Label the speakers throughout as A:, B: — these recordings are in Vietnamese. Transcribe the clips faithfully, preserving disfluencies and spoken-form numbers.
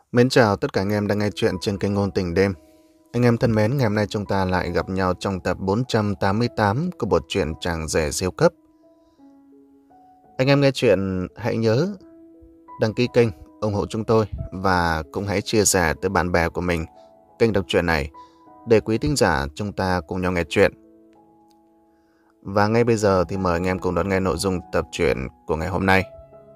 A: Mến chào tất cả anh em đang nghe chuyện trên kênh Ngôn Tình Đêm. Anh em thân mến, ngày hôm nay chúng ta lại gặp nhau trong tập bốn trăm tám mươi tám của bộ truyện Chàng Rể Siêu Cấp. Anh em nghe chuyện hãy nhớ đăng ký kênh, ủng hộ chúng tôi và cũng hãy chia sẻ tới bạn bè của mình kênh đọc truyện này để quý thính giả chúng ta cùng nhau nghe chuyện. Và ngay bây giờ thì mời anh em cùng đón nghe nội dung tập truyện của ngày hôm nay.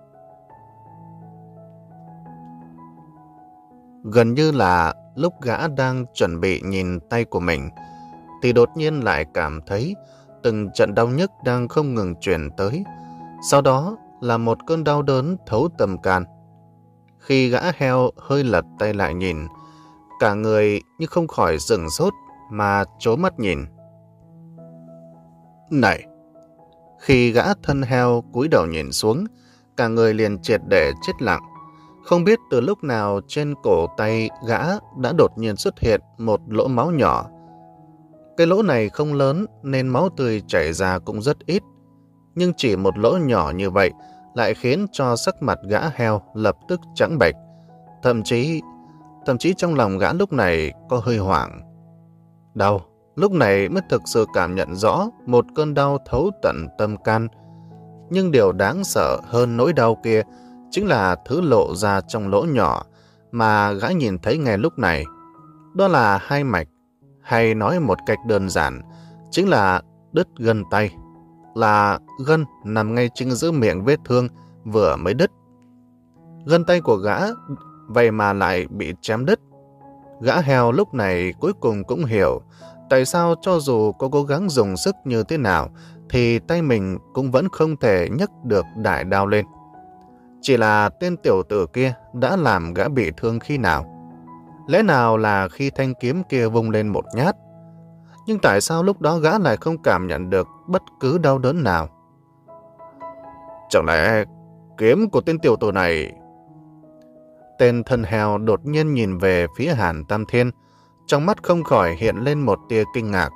A: Gần như là lúc gã đang chuẩn bị nhìn tay của mình, thì đột nhiên lại cảm thấy từng trận đau nhức đang không ngừng truyền tới. Sau đó là một cơn đau đớn thấu tâm can. Khi gã heo hơi lật tay lại nhìn, cả người như không khỏi sửng sốt mà trố mắt nhìn. Này! Khi gã thân heo cúi đầu nhìn xuống, cả người liền triệt để chết lặng. Không biết từ lúc nào trên cổ tay gã đã đột nhiên xuất hiện một lỗ máu nhỏ. Cái lỗ này không lớn nên máu tươi chảy ra cũng rất ít. Nhưng chỉ một lỗ nhỏ như vậy lại khiến cho sắc mặt gã heo lập tức trắng bệch. Thậm chí, thậm chí trong lòng gã lúc này có hơi hoảng. Đau, lúc này mới thực sự cảm nhận rõ một cơn đau thấu tận tâm can. Nhưng điều đáng sợ hơn nỗi đau kia chính là thứ lộ ra trong lỗ nhỏ mà gã nhìn thấy ngay lúc này. Đó là hai mạch, hay nói một cách đơn giản, chính là đứt gân tay, là gân nằm ngay chính giữa miệng vết thương vừa mới đứt. Gân tay của gã vậy mà lại bị chém đứt. Gã heo lúc này cuối cùng cũng hiểu tại sao cho dù có cố gắng dùng sức như thế nào thì tay mình cũng vẫn không thể nhấc được đại đao lên. Chỉ là tên tiểu tử kia đã làm gã bị thương khi nào? Lẽ nào là khi thanh kiếm kia vung lên một nhát? Nhưng tại sao lúc đó gã lại không cảm nhận được bất cứ đau đớn nào? Chẳng lẽ kiếm của tên tiểu tử này... Tên thân heo đột nhiên nhìn về phía Hàn Tam Thiên, trong mắt không khỏi hiện lên một tia kinh ngạc.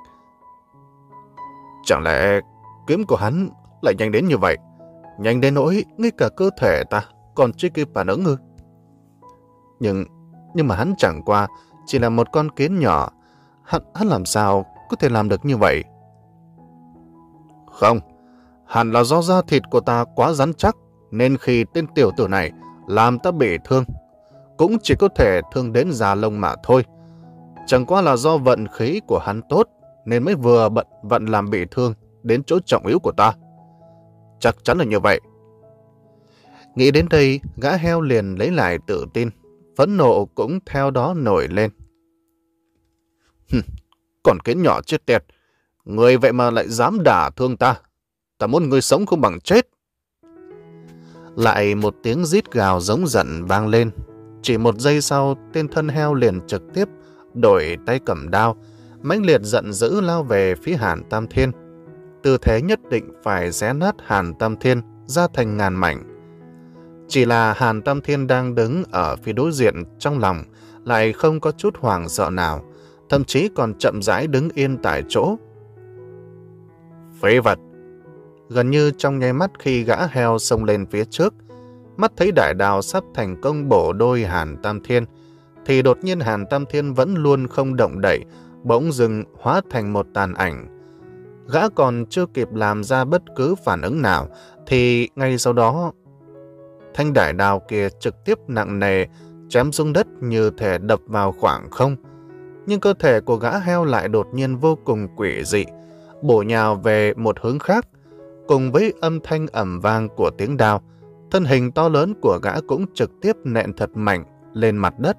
A: Chẳng lẽ kiếm của hắn lại nhanh đến như vậy? Nhanh đến nỗi ngay cả cơ thể ta còn chưa kịp phản ứng ư? Nhưng, nhưng mà hắn chẳng qua chỉ là một con kiến nhỏ. Hắn, hắn làm sao có thể làm được như vậy? Không, hẳn là do da thịt của ta quá rắn chắc, nên khi tên tiểu tử này làm ta bị thương, cũng chỉ có thể thương đến da lông mà thôi. Chẳng qua là do vận khí của hắn tốt, nên mới vừa bận vận làm bị thương đến chỗ trọng yếu của ta. Chắc chắn là như vậy. Nghĩ đến đây, gã heo liền lấy lại tự tin, phẫn nộ cũng theo đó nổi lên. Còn kiến nhỏ chết tiệt, người vậy mà lại dám đả thương ta. Ta muốn người sống không bằng chết. Lại một tiếng rít gào giống giận vang lên. Chỉ một giây sau, tên thân heo liền trực tiếp đổi tay cầm đao, mãnh liệt giận dữ lao về phía Hàn Tam Thiên. Tư thế nhất định phải xé nát Hàn Tam Thiên ra thành ngàn mảnh. Chỉ là Hàn Tam Thiên đang đứng ở phía đối diện, trong lòng lại không có chút hoảng sợ nào, thậm chí còn chậm rãi đứng yên tại chỗ. Phế vật! Gần như trong nháy mắt khi gã heo xông lên phía trước, mắt thấy đại đao sắp thành công bổ đôi Hàn Tam Thiên, thì đột nhiên Hàn Tam Thiên vẫn luôn không động đậy, bỗng dưng hóa thành một tàn ảnh. Gã còn chưa kịp làm ra bất cứ phản ứng nào, thì ngay sau đó, thanh đại đao kia trực tiếp nặng nề chém xuống đất như thể đập vào khoảng không. Nhưng cơ thể của gã heo lại đột nhiên vô cùng quỷ dị, bổ nhào về một hướng khác. Cùng với âm thanh ầm vang của tiếng đao, thân hình to lớn của gã cũng trực tiếp nện thật mạnh lên mặt đất.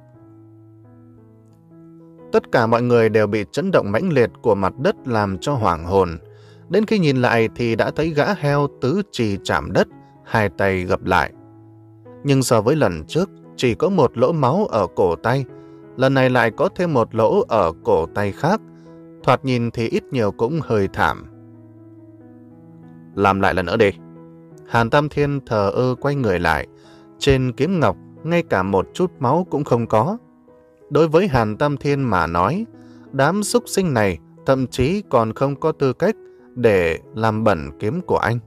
A: Tất cả mọi người đều bị chấn động mãnh liệt của mặt đất làm cho hoảng hồn. Đến khi nhìn lại thì đã thấy gã heo tứ chi chạm đất, hai tay gập lại. Nhưng so với lần trước, chỉ có một lỗ máu ở cổ tay, lần này lại có thêm một lỗ ở cổ tay khác. Thoạt nhìn thì ít nhiều cũng hơi thảm. Làm lại lần nữa đi. Hàn Tam Thiên thờ ơ quay người lại. Trên kiếm ngọc, ngay cả một chút máu cũng không có. Đối với Hàn Tam Thiên mà nói, đám súc sinh này thậm chí còn không có tư cách để làm bẩn kiếm của anh.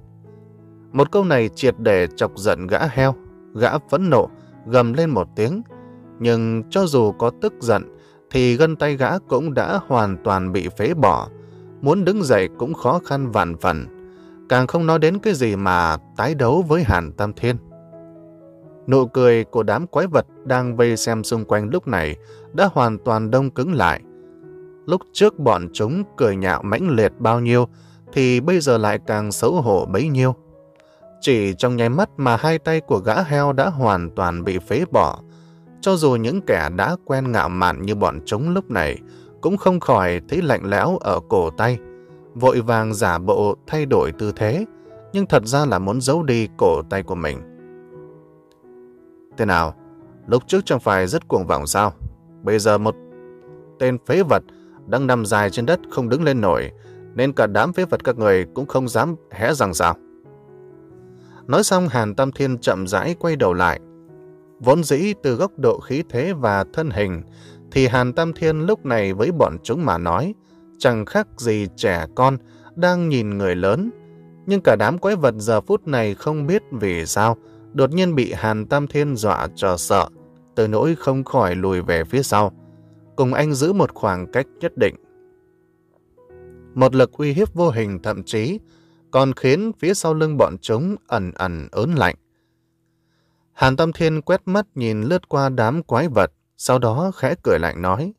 A: Một câu này triệt để chọc giận gã heo. Gã phẫn nộ, gầm lên một tiếng. Nhưng cho dù có tức giận, thì gân tay gã cũng đã hoàn toàn bị phế bỏ. Muốn đứng dậy cũng khó khăn vạn phần. Càng không nói đến cái gì mà tái đấu với Hàn Tam Thiên. Nụ cười của đám quái vật đang vây xem xung quanh lúc này đã hoàn toàn đông cứng lại. Lúc trước bọn chúng cười nhạo mãnh liệt bao nhiêu, thì bây giờ lại càng xấu hổ bấy nhiêu. Chỉ trong nháy mắt mà hai tay của gã heo đã hoàn toàn bị phế bỏ. Cho dù những kẻ đã quen ngạo mạn như bọn chúng lúc này cũng không khỏi thấy lạnh lẽo ở cổ tay, vội vàng giả bộ thay đổi tư thế, nhưng thật ra là muốn giấu đi cổ tay của mình. Thế nào, lúc trước chẳng phải rất cuồng vọng sao? Bây giờ một tên phế vật đang nằm dài trên đất không đứng lên nổi, nên cả đám phế vật các người cũng không dám hé răng sao? Nói xong, Hàn Tam Thiên chậm rãi quay đầu lại. Vốn dĩ từ góc độ khí thế và thân hình, thì Hàn Tam Thiên lúc này với bọn chúng mà nói chẳng khác gì trẻ con đang nhìn người lớn. Nhưng cả đám quái vật giờ phút này không biết vì sao đột nhiên bị Hàn Tam Thiên dọa cho sợ, từ nỗi không khỏi lùi về phía sau, cùng anh giữ một khoảng cách nhất định. Một lực uy hiếp vô hình thậm chí còn khiến phía sau lưng bọn chúng ẩn ẩn ớn lạnh. Hàn Tam Thiên quét mắt nhìn lướt qua đám quái vật, sau đó khẽ cười lạnh nói: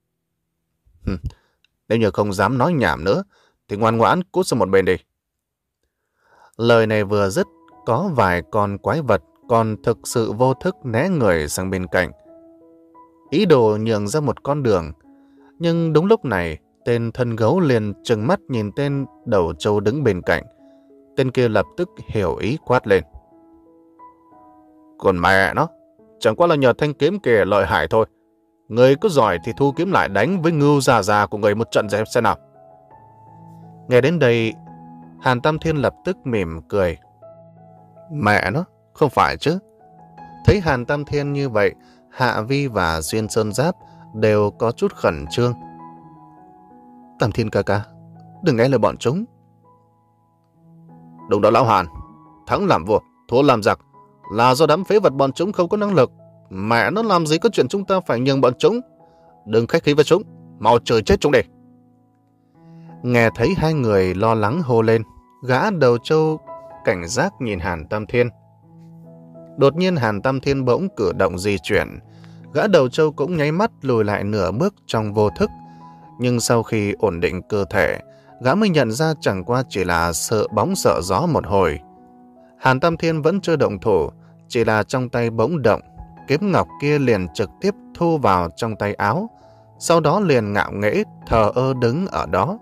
A: Nếu như không dám nói nhảm nữa, thì ngoan ngoãn cút sang một bên đi. Lời này vừa dứt, có vài con quái vật còn thực sự vô thức né người sang bên cạnh, ý đồ nhường ra một con đường. Nhưng đúng lúc này, tên thân gấu liền trừng mắt nhìn tên đầu trâu đứng bên cạnh. Tên kia lập tức hiểu ý quát lên: Còn mẹ nó, chẳng qua là nhờ thanh kiếm kìa lợi hại thôi. Người có giỏi thì thu kiếm lại đánh với ngưu già già của người một trận dẹp xem nào. Nghe đến đây, Hàn Tam Thiên lập tức mỉm cười. Mẹ nó, không phải chứ. Thấy Hàn Tam Thiên như vậy, Hạ Vi và Duyên Sơn Giáp đều có chút khẩn trương. Tam Thiên ca ca, đừng nghe lời bọn chúng. Đúng đó lão Hàn, thắng làm vua, thua làm giặc, là do đám phế vật bọn chúng không có năng lực. Mẹ nó làm gì có chuyện chúng ta phải nhường bọn chúng. Đừng khách khí với chúng, mau trời chết chúng đi. Nghe thấy hai người lo lắng hô lên, gã đầu trâu cảnh giác nhìn Hàn Tam Thiên. Đột nhiên Hàn Tam Thiên bỗng cử động di chuyển, gã đầu trâu cũng nháy mắt lùi lại nửa bước trong vô thức. Nhưng sau khi ổn định cơ thể, gã mới nhận ra chẳng qua chỉ là sợ bóng sợ gió một hồi. Hàn Tam Thiên vẫn chưa động thủ, chỉ là trong tay bỗng động, kiếm ngọc kia liền trực tiếp thu vào trong tay áo, sau đó liền ngạo nghễ thờ ơ đứng ở đó.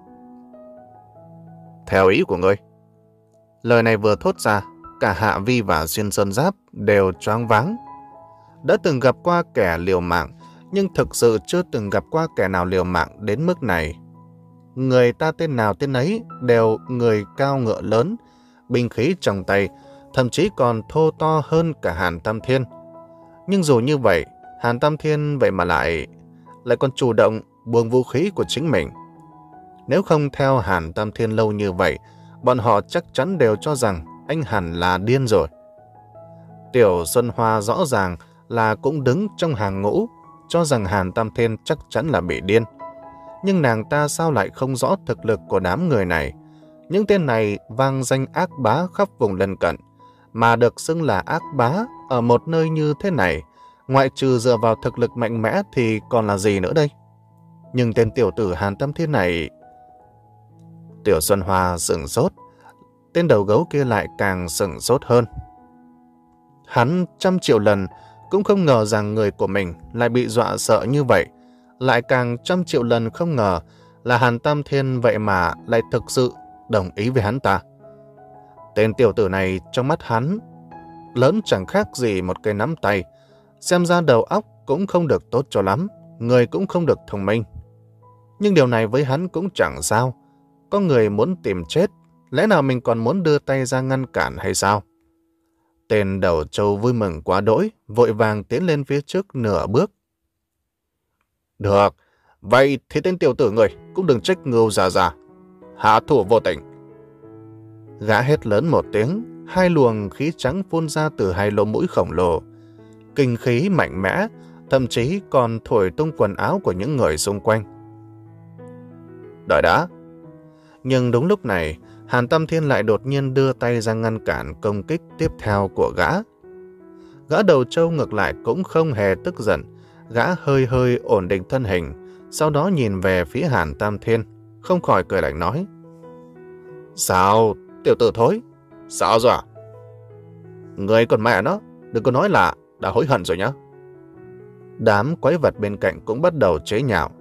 A: Theo ý của ngươi. Lời này vừa thốt ra, cả Hạ Vi và Duyên Sơn Giáp đều choáng váng. Đã từng gặp qua kẻ liều mạng, nhưng thực sự chưa từng gặp qua kẻ nào liều mạng đến mức này. Người ta tên nào tên ấy đều người cao ngựa lớn, binh khí trong tay, thậm chí còn thô to hơn cả Hàn Tam Thiên. Nhưng dù như vậy, Hàn Tam Thiên vậy mà lại lại còn chủ động buông vũ khí của chính mình. Nếu không theo Hàn Tam Thiên lâu như vậy, bọn họ chắc chắn đều cho rằng anh hẳn là điên rồi. Tiểu Xuân Hoa rõ ràng là cũng đứng trong hàng ngũ, cho rằng Hàn Tam Thiên chắc chắn là bị điên. Nhưng nàng ta sao lại không rõ thực lực của đám người này? Những tên này vang danh ác bá khắp vùng lân cận, mà được xưng là ác bá ở một nơi như thế này, ngoại trừ dựa vào thực lực mạnh mẽ thì còn là gì nữa đây? Nhưng tên tiểu tử Hàn Tam Thiên này... Tiểu Xuân Hoa sửng sốt, tên đầu gấu kia lại càng sửng sốt hơn. Hắn trăm triệu lần cũng không ngờ rằng người của mình lại bị dọa sợ như vậy, lại càng trăm triệu lần không ngờ là Hàn Tam Thiên vậy mà lại thực sự đồng ý với hắn ta. Tên tiểu tử này trong mắt hắn lớn chẳng khác gì một cây nắm tay, xem ra đầu óc cũng không được tốt cho lắm, người cũng không được thông minh. Nhưng điều này với hắn cũng chẳng sao. Có người muốn tìm chết, lẽ nào mình còn muốn đưa tay ra ngăn cản hay sao? Tên đầu trâu vui mừng quá đỗi, vội vàng tiến lên phía trước nửa bước. Được, vậy thì tên tiểu tử người cũng đừng trách ngưu già già, hạ thủ vô tình. Gã hét lớn một tiếng, hai luồng khí trắng phun ra từ hai lỗ mũi khổng lồ. Kinh khí mạnh mẽ, thậm chí còn thổi tung quần áo của những người xung quanh. Đợi đã! Nhưng đúng lúc này, Hàn Tam Thiên lại đột nhiên đưa tay ra ngăn cản công kích tiếp theo của gã. Gã đầu trâu ngược lại cũng không hề tức giận, gã hơi hơi ổn định thân hình, sau đó nhìn về phía Hàn Tam Thiên, không khỏi cười lạnh nói: Sao, tiểu tử thối? Sao rồi à? Người còn mẹ nó, đừng có nói là đã hối hận rồi nhá. Đám quái vật bên cạnh cũng bắt đầu chế nhạo.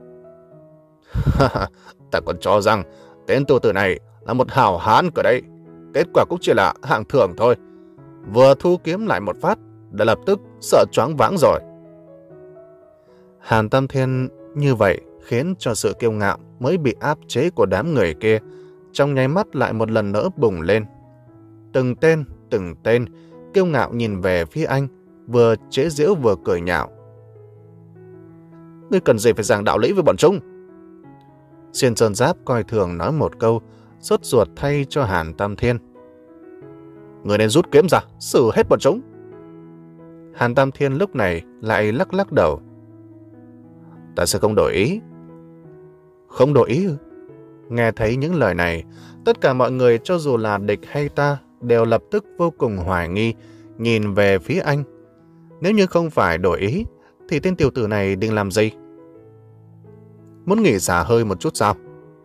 A: Ta còn cho rằng tên tiểu tử này là một hảo hán cơ đấy. Kết quả cũng chỉ là hạng thưởng thôi. Vừa thu kiếm lại một phát, đã lập tức sợ choáng váng rồi. Hàn Tam Thiên như vậy khiến cho sự kiêu ngạo mới bị áp chế của đám người kia trong nháy mắt lại một lần nữa bùng lên. Từng tên, từng tên kiêu ngạo nhìn về phía anh, vừa chế giễu vừa cười nhạo. Ngươi cần gì phải giảng đạo lý với bọn chúng? Xiên Sơn Giáp coi thường nói một câu, sốt ruột thay cho Hàn Tam Thiên. Ngươi nên rút kiếm ra, xử hết bọn chúng. Hàn Tam Thiên lúc này lại lắc lắc đầu. Ta sẽ không đổi ý. Không đổi ý ư? Nghe thấy những lời này, tất cả mọi người cho dù là địch hay ta đều lập tức vô cùng hoài nghi, nhìn về phía anh. Nếu như không phải đổi ý, thì tên tiểu tử này định làm gì? Muốn nghỉ xả hơi một chút sao?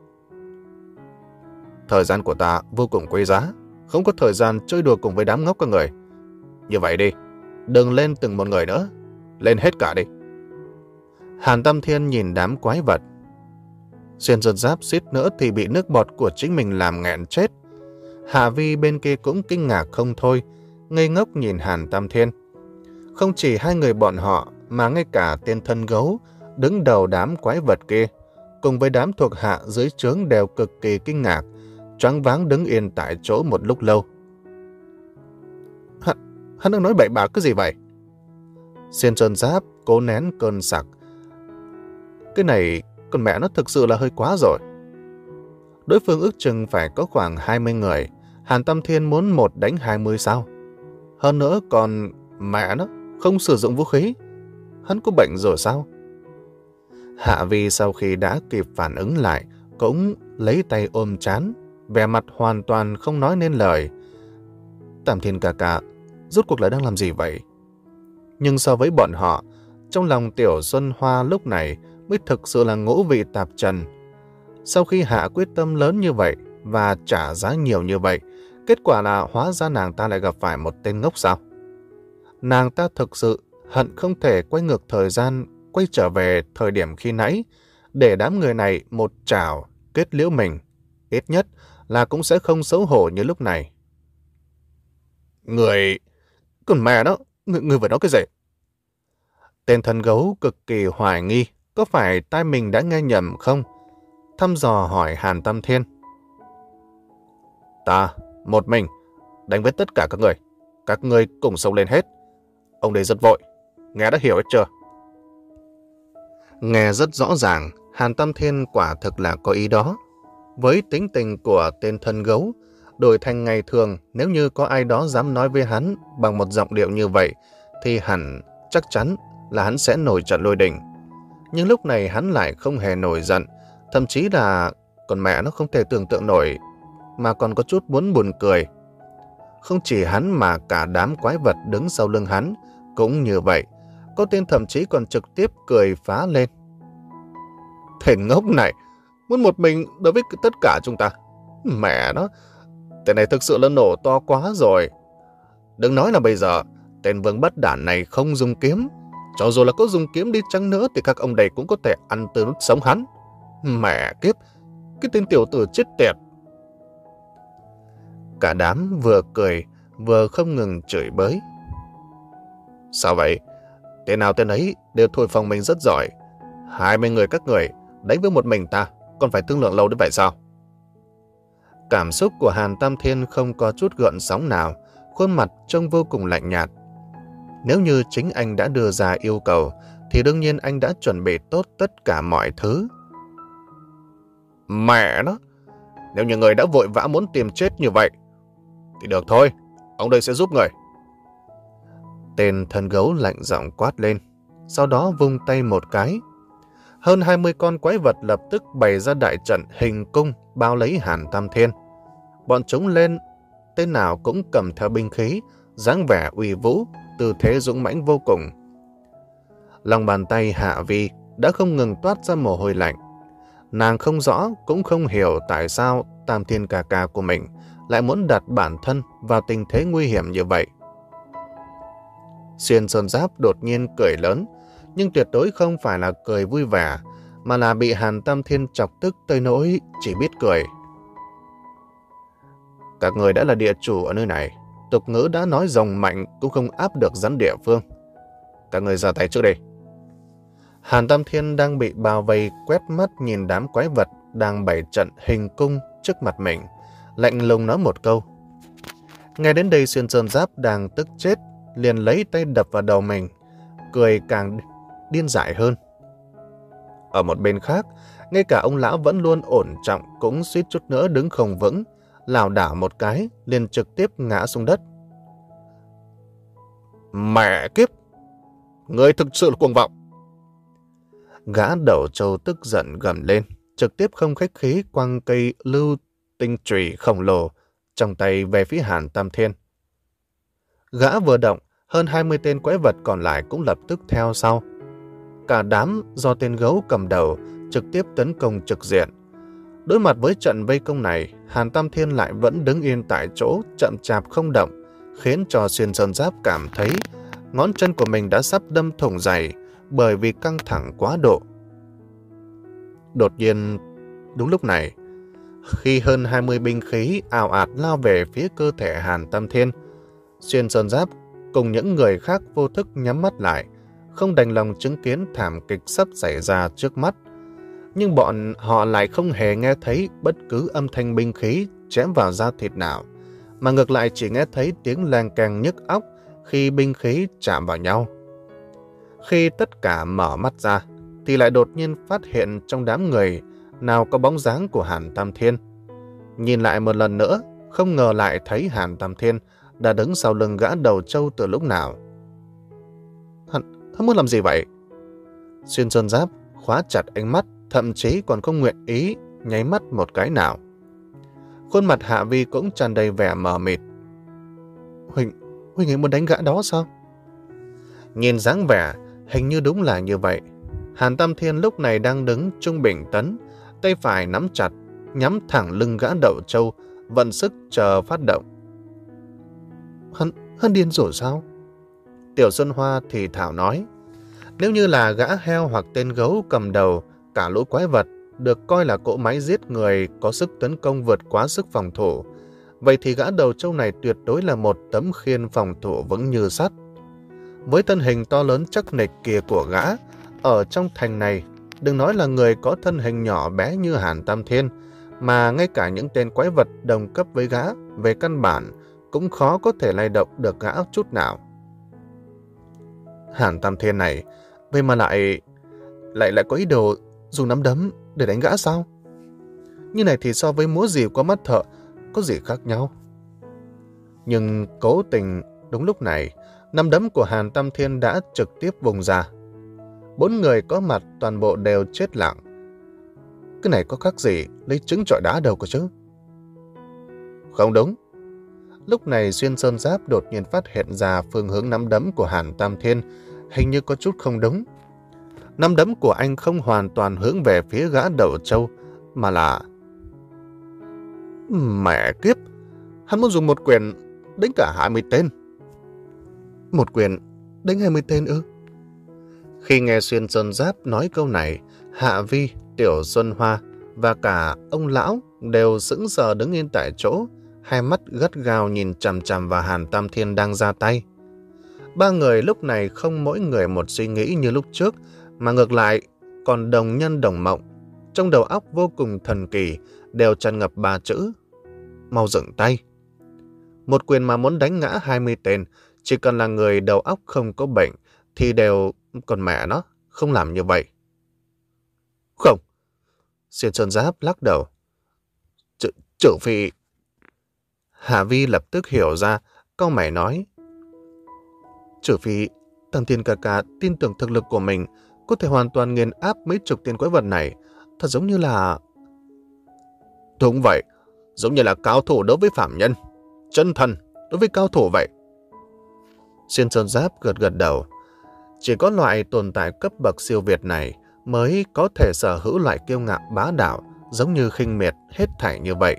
A: Thời gian của ta vô cùng quý giá, không có thời gian chơi đùa cùng với đám ngốc các người. Như vậy đi, đừng lên từng một người nữa, lên hết cả đi. Hàn Tam Thiên nhìn đám quái vật. Xiên Sơn Giáp suýt nữa thì bị nước bọt của chính mình làm nghẹn chết. Hạ Vi bên kia cũng kinh ngạc không thôi, ngây ngốc nhìn Hàn Tam Thiên. Không chỉ hai người bọn họ, mà ngay cả tên thân gấu đứng đầu đám quái vật kia, cùng với đám thuộc hạ dưới trướng đều cực kỳ kinh ngạc, choáng váng đứng yên tại chỗ một lúc lâu. Hắn, hắn đang nói bậy bạ cái gì vậy? Xiên Sơn Giáp cố nén cơn sặc. Cái này, con mẹ nó thực sự là hơi quá rồi. Đối phương ước chừng phải có khoảng hai mươi người, Hàn Tam Thiên muốn một đánh hai mươi sao? Hơn nữa còn mẹ nó không sử dụng vũ khí. Hắn có bệnh rồi sao? Hạ Vi sau khi đã kịp phản ứng lại, cũng lấy tay ôm trán, vẻ mặt hoàn toàn không nói nên lời. Tam Thiên ca ca, rốt cuộc là đang làm gì vậy? Nhưng so với bọn họ, trong lòng Tiểu Xuân Hoa lúc này mới thực sự là ngũ vị tạp trần. Sau khi hạ quyết tâm lớn như vậy và trả giá nhiều như vậy, kết quả là hóa ra nàng ta lại gặp phải một tên ngốc sao? Nàng ta thực sự hận không thể quay ngược thời gian, quay trở về thời điểm khi nãy, để đám người này một trảo kết liễu mình. Ít nhất là cũng sẽ không xấu hổ như lúc này. Người... Còn mẹ nó, người, người vừa nói cái gì? Tên thần gấu cực kỳ hoài nghi, có phải tai mình đã nghe nhầm không? Thăm dò hỏi Hàn Tam Thiên. Ta, một mình, đánh với tất cả các người. Các người cùng xông lên hết. Ông đây rất vội, nghe đã hiểu hết chưa? Nghe rất rõ ràng, Hàn Tam Thiên quả thực là có ý đó. Với tính tình của tên thân gấu, đổi thành ngày thường, nếu như có ai đó dám nói với hắn bằng một giọng điệu như vậy, thì hẳn chắc chắn là hắn sẽ nổi trận lôi đình. Nhưng lúc này hắn lại không hề nổi giận, thậm chí là còn mẹ nó không thể tưởng tượng nổi, mà còn có chút muốn buồn cười. Không chỉ hắn mà cả đám quái vật đứng sau lưng hắn cũng như vậy. Có tên thậm chí còn trực tiếp cười phá lên. Tên ngốc này, muốn một mình đối với tất cả chúng ta. Mẹ nó, tên này thực sự là nổ to quá rồi. Đừng nói là bây giờ, tên vương bất đản này không dùng kiếm. Cho dù là có dùng kiếm đi chăng nữa thì các ông đây cũng có thể ăn từ nút sống hắn. Mẹ kiếp, cái tên tiểu tử chết tiệt. Cả đám vừa cười, vừa không ngừng chửi bới. Sao vậy? Tên nào tên ấy đều thổi phồng mình rất giỏi. Hai mươi người các người đánh với một mình ta, còn phải thương lượng lâu đến vậy sao? Cảm xúc của Hàn Tam Thiên không có chút gợn sóng nào, khuôn mặt trông vô cùng lạnh nhạt. Nếu như chính anh đã đưa ra yêu cầu, thì đương nhiên anh đã chuẩn bị tốt tất cả mọi thứ. Mẹ nó! Nếu như người đã vội vã muốn tìm chết như vậy, thì được thôi, ông đây sẽ giúp người. Tên thân gấu lạnh giọng quát lên. sau đó vung tay một cái. Hơn hai mươi con quái vật lập tức bày ra đại trận hình cung bao lấy Hàn Tam Thiên. Bọn chúng lên, tên nào cũng cầm theo binh khí, dáng vẻ uy vũ, tư thế dũng mãnh vô cùng. Lòng bàn tay Hạ Vi đã không ngừng toát ra mồ hôi lạnh. Nàng không rõ cũng không hiểu tại sao Tam Thiên ca ca của mình lại muốn đặt bản thân vào tình thế nguy hiểm như vậy. Xuyên Sơn Giáp đột nhiên cười lớn, nhưng tuyệt đối không phải là cười vui vẻ, mà là bị Hàn Tam Thiên chọc tức tới nỗi chỉ biết cười. Các người đã là địa chủ ở nơi này, tục ngữ đã nói rồng mạnh cũng không áp được rắn địa phương. Các người ra tay trước đây. Hàn Tam Thiên đang bị bao vây quét mắt nhìn đám quái vật đang bày trận hình cung trước mặt mình, lạnh lùng nói một câu. Nghe đến đây Xuyên Sơn Giáp đang tức chết, liền lấy tay đập vào đầu mình, cười càng điên dại hơn. Ở một bên khác, ngay cả ông lão vẫn luôn ổn trọng cũng suýt chút nữa đứng không vững, lảo đảo một cái, liền trực tiếp ngã xuống đất. Mẹ kiếp! Người thực sự là cuồng vọng! Gã đầu trâu tức giận gầm lên, trực tiếp không khách khí quăng cây lưu tinh chùy khổng lồ trong tay về phía Hàn Tam Thiên. Gã vừa động, hơn hai mươi tên quái vật còn lại cũng lập tức theo sau. Cả đám do tên gấu cầm đầu trực tiếp tấn công trực diện. Đối mặt với trận vây công này, Hàn Tam Thiên lại vẫn đứng yên tại chỗ chậm chạp không động, khiến cho Xuyên Sơn Giáp cảm thấy ngón chân của mình đã sắp đâm thủng giày bởi vì căng thẳng quá độ. Đột nhiên, đúng lúc này, khi hơn hai mươi binh khí ào ạt lao về phía cơ thể Hàn Tam Thiên, Xuyên Sơn Giáp cùng những người khác vô thức nhắm mắt lại, không đành lòng chứng kiến thảm kịch sắp xảy ra trước mắt. Nhưng bọn họ lại không hề nghe thấy bất cứ âm thanh binh khí chém vào da thịt nào, mà ngược lại chỉ nghe thấy tiếng leng keng nhức óc khi binh khí chạm vào nhau. Khi tất cả mở mắt ra, thì lại đột nhiên phát hiện trong đám người nào có bóng dáng của Hàn Tam Thiên. Nhìn lại một lần nữa, không ngờ lại thấy Hàn Tam Thiên đã đứng sau lưng gã đầu trâu từ lúc nào. Hắn, hắn muốn làm gì vậy? Xuyên Sơn Giáp khóa chặt ánh mắt, thậm chí còn không nguyện ý nháy mắt một cái nào. Khuôn mặt Hạ Vi cũng tràn đầy vẻ mờ mịt. Huỳnh, Huỳnh ấy muốn đánh gã đó sao? Nhìn dáng vẻ, hình như đúng là như vậy. Hàn Tam Thiên lúc này đang đứng trung bình tấn, tay phải nắm chặt, nhắm thẳng lưng gã đậu trâu, vận sức chờ phát động. Hắn, hắn điên rồi sao? Tiểu Xuân Hoa thì thảo nói, nếu như là gã heo hoặc tên gấu cầm đầu, cả lũ quái vật được coi là cỗ máy giết người có sức tấn công vượt quá sức phòng thủ, vậy thì gã đầu trâu này tuyệt đối là một tấm khiên phòng thủ vững như sắt. Với thân hình to lớn chắc nịch kia của gã, ở trong thành này, đừng nói là người có thân hình nhỏ bé như Hàn Tam Thiên, mà ngay cả những tên quái vật đồng cấp với gã về căn bản cũng khó có thể lay động được gã chút nào. Hàn Tam Thiên này, vậy mà lại lại lại có ý đồ dùng nắm đấm để đánh gã sao? Như này thì so với múa rìu qua mắt thợ có gì khác nhau? Nhưng cố tình đúng lúc này, nắm đấm của Hàn Tam Thiên đã trực tiếp vùng ra. Bốn người có mặt toàn bộ đều chết lặng. Cái này có khác gì lấy trứng chọi đá đâu cơ chứ? Không đúng. Lúc này Xuyên Sơn Giáp đột nhiên phát hiện ra phương hướng nắm đấm của Hàn Tam Thiên hình như có chút không đúng. Nắm đấm của anh không hoàn toàn hướng về phía gã đầu trâu, mà là... Mẹ kiếp! Hắn muốn dùng một quyền đánh cả hai mươi tên. Một quyền đánh hai mươi tên ư? Khi nghe Xuyên Sơn Giáp nói câu này, Hạ Vi, Tiểu Xuân Hoa và cả ông lão đều sững sờ đứng yên tại chỗ, hai mắt gắt gao nhìn chằm chằm vào Hàn Tam Thiên đang ra tay. Ba người lúc này không mỗi người một suy nghĩ như lúc trước, mà ngược lại còn đồng nhân đồng mộng. Trong đầu óc vô cùng thần kỳ đều tràn ngập ba chữ: mau dừng tay. Một quyền mà muốn đánh ngã hai mươi tên, chỉ cần là người đầu óc không có bệnh thì đều, còn mẹ nó, không làm như vậy. Không. Xuyên Sơn Giáp lắc đầu. Ch Trưởng phi... Hạ Vi lập tức hiểu ra, cau mày nói. Trừ phi Tăng Thiên ca ca tin tưởng thực lực của mình có thể hoàn toàn nghiền áp mấy chục tên quái vật này. Thật giống như là... Đúng vậy, giống như là cao thủ đối với phạm nhân, chân thần đối với cao thủ vậy. Xuyên Sơn Giáp gật gật đầu. Chỉ có loại tồn tại cấp bậc siêu việt này mới có thể sở hữu loại kiêu ngạo bá đạo giống như khinh miệt hết thảy như vậy.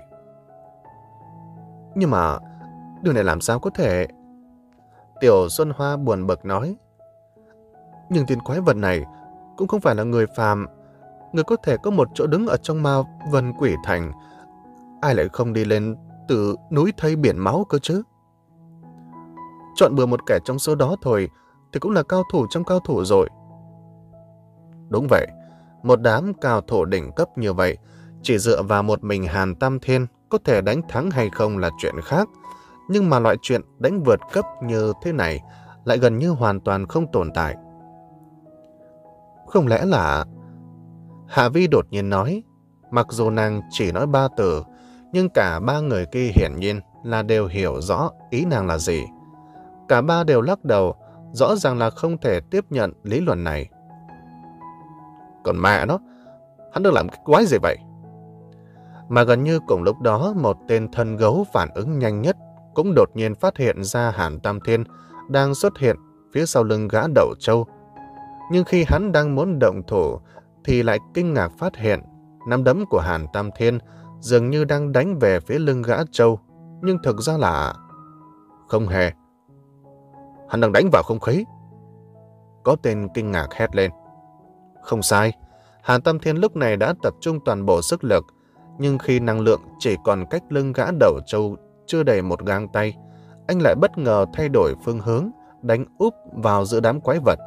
A: Nhưng mà điều này làm sao có thể... Tiểu Xuân Hoa buồn bực nói. Nhưng tên quái vật này cũng không phải là người phàm. Người có thể có một chỗ đứng ở trong ma vân quỷ thành. Ai lại không đi lên từ núi thây biển máu cơ chứ? Chọn bừa một kẻ trong số đó thôi thì cũng là cao thủ trong cao thủ rồi. Đúng vậy, một đám cao thủ đỉnh cấp như vậy, chỉ dựa vào một mình Hàn Tam Thiên có thể đánh thắng hay không là chuyện khác. Nhưng mà loại chuyện đánh vượt cấp như thế này lại gần như hoàn toàn không tồn tại. Không lẽ là... Hạ Vi đột nhiên nói, mặc dù nàng chỉ nói ba từ, nhưng cả ba người kia hiển nhiên là đều hiểu rõ ý nàng là gì. Cả ba đều lắc đầu, rõ ràng là không thể tiếp nhận lý luận này. Còn mẹ nó, hắn đang làm cái quái gì vậy? Mà gần như cùng lúc đó, một tên thân gấu phản ứng nhanh nhất cũng đột nhiên phát hiện ra Hàn Tam Thiên đang xuất hiện phía sau lưng gã Đậu Châu. Nhưng khi hắn đang muốn động thủ thì lại kinh ngạc phát hiện nắm đấm của Hàn Tam Thiên dường như đang đánh về phía lưng gã Châu, nhưng thực ra là... Không hề. Hắn đang đánh vào không khí. Có tên kinh ngạc hét lên. Không sai, Hàn Tam Thiên lúc này đã tập trung toàn bộ sức lực, nhưng khi năng lượng chỉ còn cách lưng gã Đậu Châu chưa đầy một gang tay, anh lại bất ngờ thay đổi phương hướng, đánh úp vào giữa đám quái vật.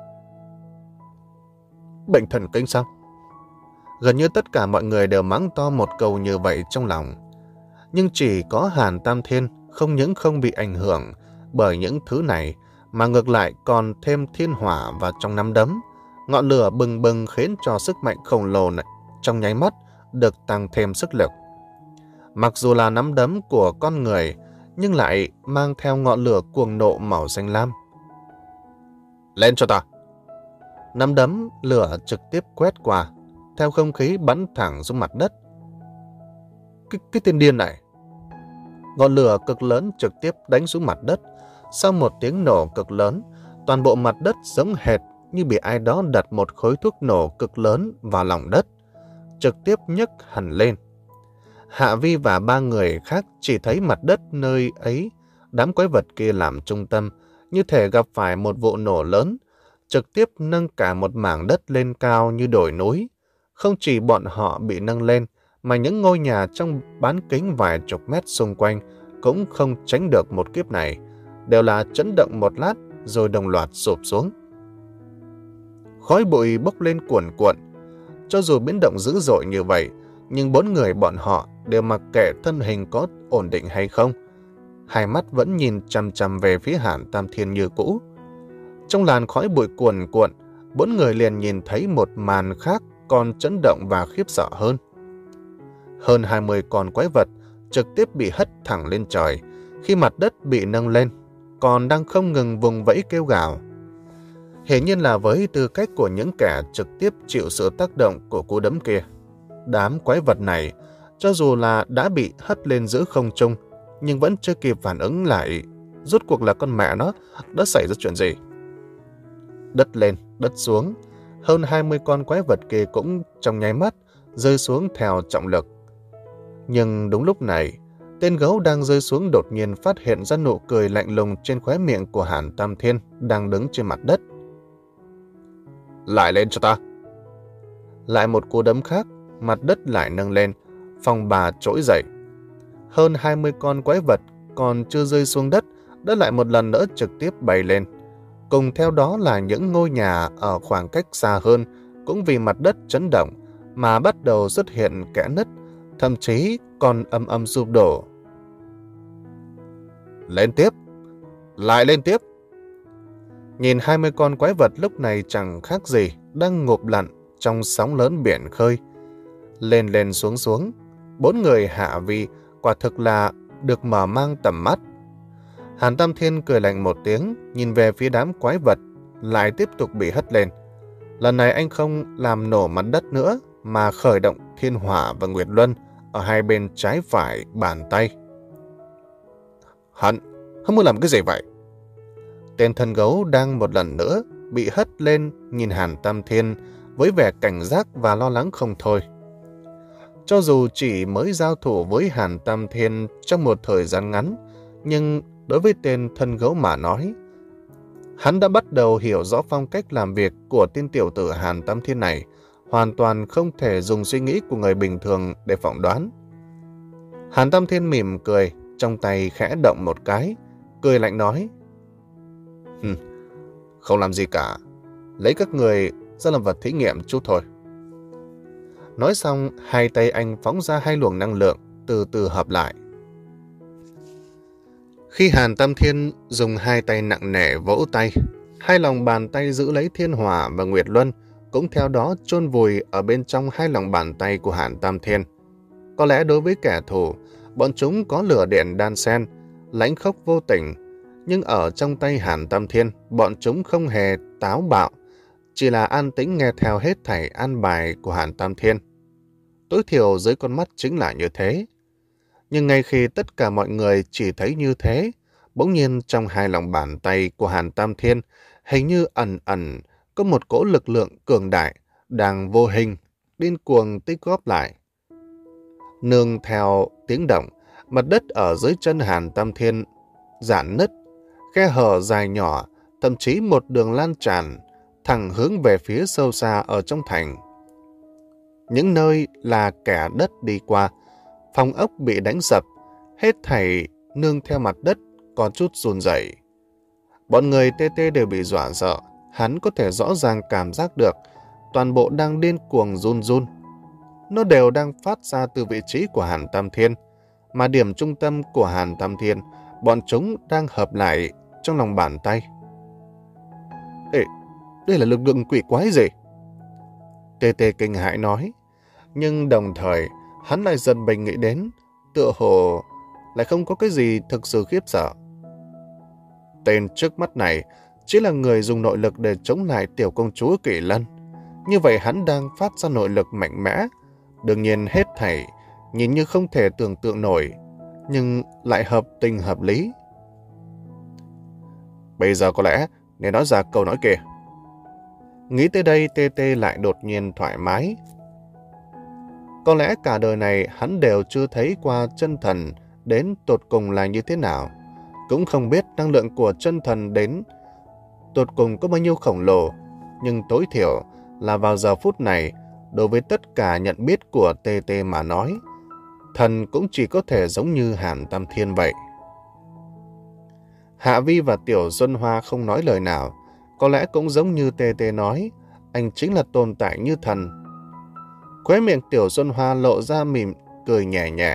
A: Bệnh thần kinh sao? Gần như tất cả mọi người đều mắng to một câu như vậy trong lòng. Nhưng chỉ có Hàn Tam Thiên không những không bị ảnh hưởng bởi những thứ này, mà ngược lại còn thêm thiên hỏa vào trong nắm đấm. Ngọn lửa bừng bừng khiến cho sức mạnh khổng lồ này trong nháy mắt được tăng thêm sức lực. Mặc dù là nắm đấm của con người, nhưng lại mang theo ngọn lửa cuồng nộ màu xanh lam. Lên cho ta! Nắm đấm lửa trực tiếp quét qua, theo không khí bắn thẳng xuống mặt đất. Cái, cái tên điên này! Ngọn lửa cực lớn trực tiếp đánh xuống mặt đất. Sau một tiếng nổ cực lớn, toàn bộ mặt đất giống hệt như bị ai đó đặt một khối thuốc nổ cực lớn vào lòng đất, trực tiếp nhấc hẳn lên. Hạ Vi và ba người khác chỉ thấy mặt đất nơi ấy, đám quái vật kia làm trung tâm, như thể gặp phải một vụ nổ lớn, trực tiếp nâng cả một mảng đất lên cao như đồi núi. Không chỉ bọn họ bị nâng lên, mà những ngôi nhà trong bán kính vài chục mét xung quanh cũng không tránh được một kiếp này, đều là chấn động một lát rồi đồng loạt sụp xuống. Khói bụi bốc lên cuồn cuộn. Cho dù biến động dữ dội như vậy, nhưng bốn người bọn họ đều mặc kệ thân hình có ổn định hay không. Hai mắt vẫn nhìn chằm chằm về phía Hàn Tam Thiên như cũ. Trong làn khói bụi cuồn cuộn, bốn người liền nhìn thấy một màn khác còn chấn động và khiếp sợ hơn. Hơn hai mươi con quái vật trực tiếp bị hất thẳng lên trời, khi mặt đất bị nâng lên, còn đang không ngừng vùng vẫy kêu gào. Hiển nhiên là với tư cách của những kẻ trực tiếp chịu sự tác động của cú đấm kia, đám quái vật này, cho dù là đã bị hất lên giữa không trung, nhưng vẫn chưa kịp phản ứng lại, rốt cuộc là con mẹ nó đã xảy ra chuyện gì. Đất lên, đất xuống, hơn hai mươi con quái vật kia cũng trong nháy mắt rơi xuống theo trọng lực. Nhưng đúng lúc này, tên gấu đang rơi xuống đột nhiên phát hiện ra nụ cười lạnh lùng trên khóe miệng của Hàn Tam Thiên đang đứng trên mặt đất. Lại lên cho ta! Lại một cú đấm khác, mặt đất lại nâng lên, phòng bà trỗi dậy. Hơn hai mươi con quái vật còn chưa rơi xuống đất đã lại một lần nữa trực tiếp bay lên. Cùng theo đó là những ngôi nhà ở khoảng cách xa hơn cũng vì mặt đất chấn động mà bắt đầu xuất hiện kẽ nứt, thậm chí còn âm âm sụp đổ. Lên tiếp! Lại lên tiếp! Nhìn hai mươi con quái vật lúc này chẳng khác gì đang ngộp lặn trong sóng lớn biển khơi. Lên lên xuống xuống, bốn người Hạ Vi quả thực là được mở mang tầm mắt. Hàn Tam Thiên cười lạnh một tiếng, nhìn về phía đám quái vật, lại tiếp tục bị hất lên. Lần này anh không làm nổ mặt đất nữa, mà khởi động thiên hỏa và nguyệt luân ở hai bên trái phải bàn tay. Hắn, hắn muốn làm cái gì vậy? Tên thân gấu đang một lần nữa bị hất lên nhìn Hàn Tam Thiên với vẻ cảnh giác và lo lắng không thôi. Cho dù chỉ mới giao thủ với Hàn Tam Thiên trong một thời gian ngắn, nhưng đối với tên thân gấu mà nói, hắn đã bắt đầu hiểu rõ phong cách làm việc của tên tiểu tử Hàn Tam Thiên này, hoàn toàn không thể dùng suy nghĩ của người bình thường để phỏng đoán. Hàn Tam Thiên mỉm cười, trong tay khẽ động một cái, cười lạnh nói: Hừm, không làm gì cả, lấy các người ra làm vật thí nghiệm chút thôi. Nói xong, hai tay anh phóng ra hai luồng năng lượng, từ từ hợp lại. Khi Hàn Tam Thiên dùng hai tay nặng nề vỗ tay, hai lòng bàn tay giữ lấy thiên hỏa và nguyệt luân cũng theo đó chôn vùi ở bên trong hai lòng bàn tay của Hàn Tam Thiên. Có lẽ đối với kẻ thù, bọn chúng có lửa điện đan xen, lãnh khốc vô tình, nhưng ở trong tay Hàn Tam Thiên, bọn chúng không hề táo bạo, chỉ là an tĩnh nghe theo hết thảy an bài của Hàn Tam Thiên. Tối thiểu dưới con mắt chính là như thế. Nhưng ngay khi tất cả mọi người chỉ thấy như thế, bỗng nhiên trong hai lòng bàn tay của Hàn Tam Thiên hình như ẩn ẩn có một cỗ lực lượng cường đại đang vô hình, điên cuồng tích góp lại. Nương theo tiếng động, mặt đất ở dưới chân Hàn Tam Thiên giãn nứt, khe hở dài nhỏ, thậm chí một đường lan tràn thẳng hướng về phía sâu xa ở trong thành. Những nơi là kẻ đất đi qua, phòng ốc bị đánh sập, hết thảy nương theo mặt đất có chút run rẩy. Bọn người tê tê đều bị dọa sợ, hắn có thể rõ ràng cảm giác được toàn bộ đang điên cuồng run run. Nó đều đang phát ra từ vị trí của Hàn Tam Thiên, mà điểm trung tâm của Hàn Tam Thiên, bọn chúng đang hợp lại trong lòng bàn tay. Ê, đây là lực lượng quỷ quái gì? Tê tê kinh hãi nói, nhưng đồng thời hắn lại dần bình nghĩ đến, tựa hồ lại không có cái gì thực sự khiếp sợ. Tên trước mắt này chỉ là người dùng nội lực để chống lại tiểu công chúa Kỳ Lân. Như vậy hắn đang phát ra nội lực mạnh mẽ. Đương nhiên hết thảy nhìn như không thể tưởng tượng nổi, nhưng lại hợp tình hợp lý. Bây giờ có lẽ nên nói ra câu nói kia. Nghĩ tới đây, tê tê lại đột nhiên thoải mái. Có lẽ cả đời này hắn đều chưa thấy qua chân thần đến tột cùng là như thế nào, cũng không biết năng lượng của chân thần đến tột cùng có bao nhiêu khổng lồ, nhưng tối thiểu là vào giờ phút này, đối với tất cả nhận biết của tê tê mà nói, thần cũng chỉ có thể giống như Hàn Tam Thiên vậy. Hạ Vi và Tiểu Xuân Hoa không nói lời nào, có lẽ cũng giống như tê tê nói, anh chính là tồn tại như thần. Khóe miệng Tiểu Xuân Hoa lộ ra mỉm cười nhẹ nhẹ.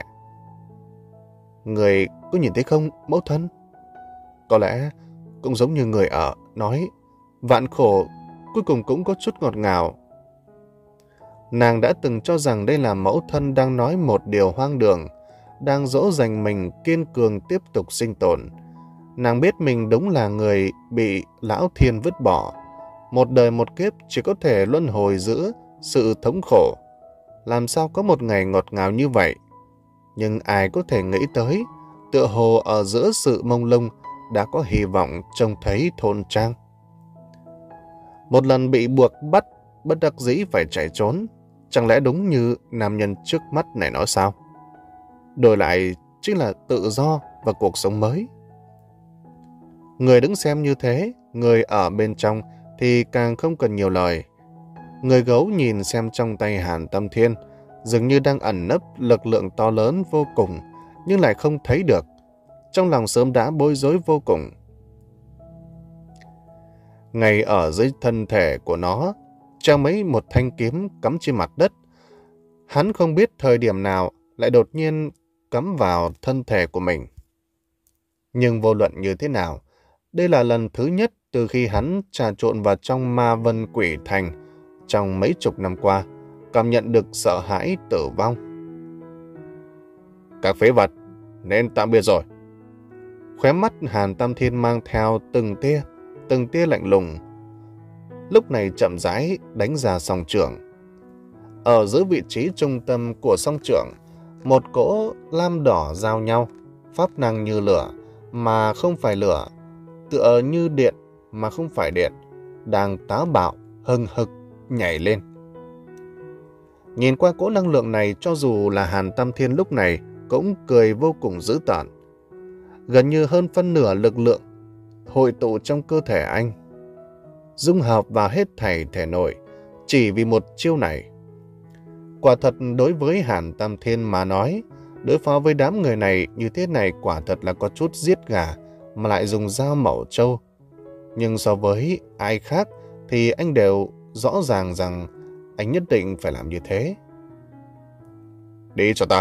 A: Người có nhìn thấy không, mẫu thân? Có lẽ cũng giống như người ở nói, vạn khổ cuối cùng cũng có chút ngọt ngào. Nàng đã từng cho rằng đây là mẫu thân đang nói một điều hoang đường, đang dỗ dành mình kiên cường tiếp tục sinh tồn. Nàng biết mình đúng là người bị Lão Thiên vứt bỏ. Một đời một kiếp chỉ có thể luân hồi giữa sự thống khổ. Làm sao có một ngày ngọt ngào như vậy? Nhưng ai có thể nghĩ tới, tựa hồ ở giữa sự mông lung đã có hy vọng trông thấy thôn trang. Một lần bị buộc bắt, bất đắc dĩ phải chạy trốn. Chẳng lẽ đúng như nam nhân trước mắt này nói sao? Đổi lại chính là tự do và cuộc sống mới. Người đứng xem như thế, người ở bên trong thì càng không cần nhiều lời. Người gấu nhìn xem trong tay Hàn Tam Thiên, dường như đang ẩn nấp lực lượng to lớn vô cùng, nhưng lại không thấy được. Trong lòng sớm đã bối rối vô cùng. Ngay ở dưới thân thể của nó, treo mấy một thanh kiếm cắm trên mặt đất. Hắn không biết thời điểm nào lại đột nhiên cắm vào thân thể của mình. Nhưng vô luận như thế nào, đây là lần thứ nhất từ khi hắn trà trộn vào trong ma vân quỷ thành trong mấy chục năm qua, cảm nhận được sợ hãi tử vong. Các phế vật, nên tạm biệt rồi. Khóe mắt Hàn Tam Thiên mang theo từng tia, từng tia lạnh lùng. lúc này chậm rãi đánh ra song trưởng. Ở giữa vị trí trung tâm của song trưởng, một cỗ lam đỏ giao nhau, pháp năng như lửa mà không phải lửa, tựa như điện mà không phải điện, đang táo bạo, hừng hực, nhảy lên. Nhìn qua cỗ năng lượng này, cho dù là Hàn Tam Thiên lúc này cũng cười vô cùng dữ tợn. Gần như hơn phân nửa lực lượng hội tụ trong cơ thể anh, dung hợp vào hết thảy thể nội, chỉ vì một chiêu này. Quả thật đối với Hàn Tam Thiên mà nói, đối phó với đám người này như thế này quả thật là có chút giết gà mà lại dùng dao mẩu trâu. Nhưng so với ai khác thì anh đều rõ ràng rằng anh nhất định phải làm như thế. Đi cho ta!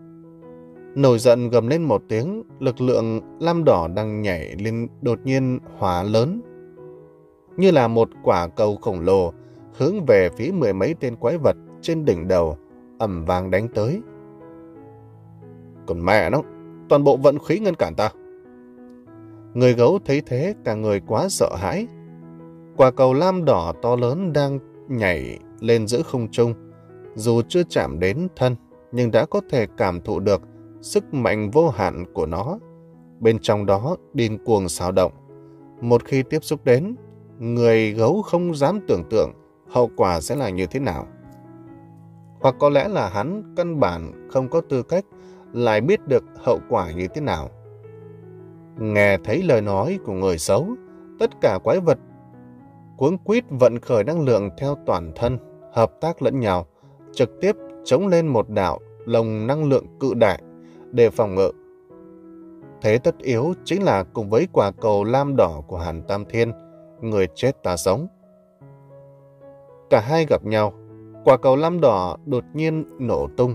A: Nổi giận gầm lên một tiếng, lực lượng lam đỏ đang nhảy lên đột nhiên hóa lớn, như là một quả cầu khổng lồ hướng về phía mười mấy tên quái vật trên đỉnh đầu, ầm vang đánh tới. Còn mẹ nó, toàn bộ vận khí ngăn cản ta! Người gấu thấy thế cả người quá sợ hãi. Quả cầu lam đỏ to lớn đang nhảy lên giữa không trung, dù chưa chạm đến thân nhưng đã có thể cảm thụ được sức mạnh vô hạn của nó. Bên trong đó điên cuồng xáo động. Một khi tiếp xúc đến, người gấu không dám tưởng tượng hậu quả sẽ là như thế nào. Hoặc có lẽ là hắn căn bản không có tư cách lại biết được hậu quả như thế nào. Nghe thấy lời nói của người xấu, tất cả quái vật cuống quýt vận khởi năng lượng theo toàn thân, hợp tác lẫn nhau, trực tiếp chống lên một đạo lồng năng lượng cự đại để phòng ngự. Thế tất yếu chính là cùng với quả cầu lam đỏ của Hàn Tam Thiên, người chết ta sống. Cả hai gặp nhau, quả cầu lam đỏ đột nhiên nổ tung.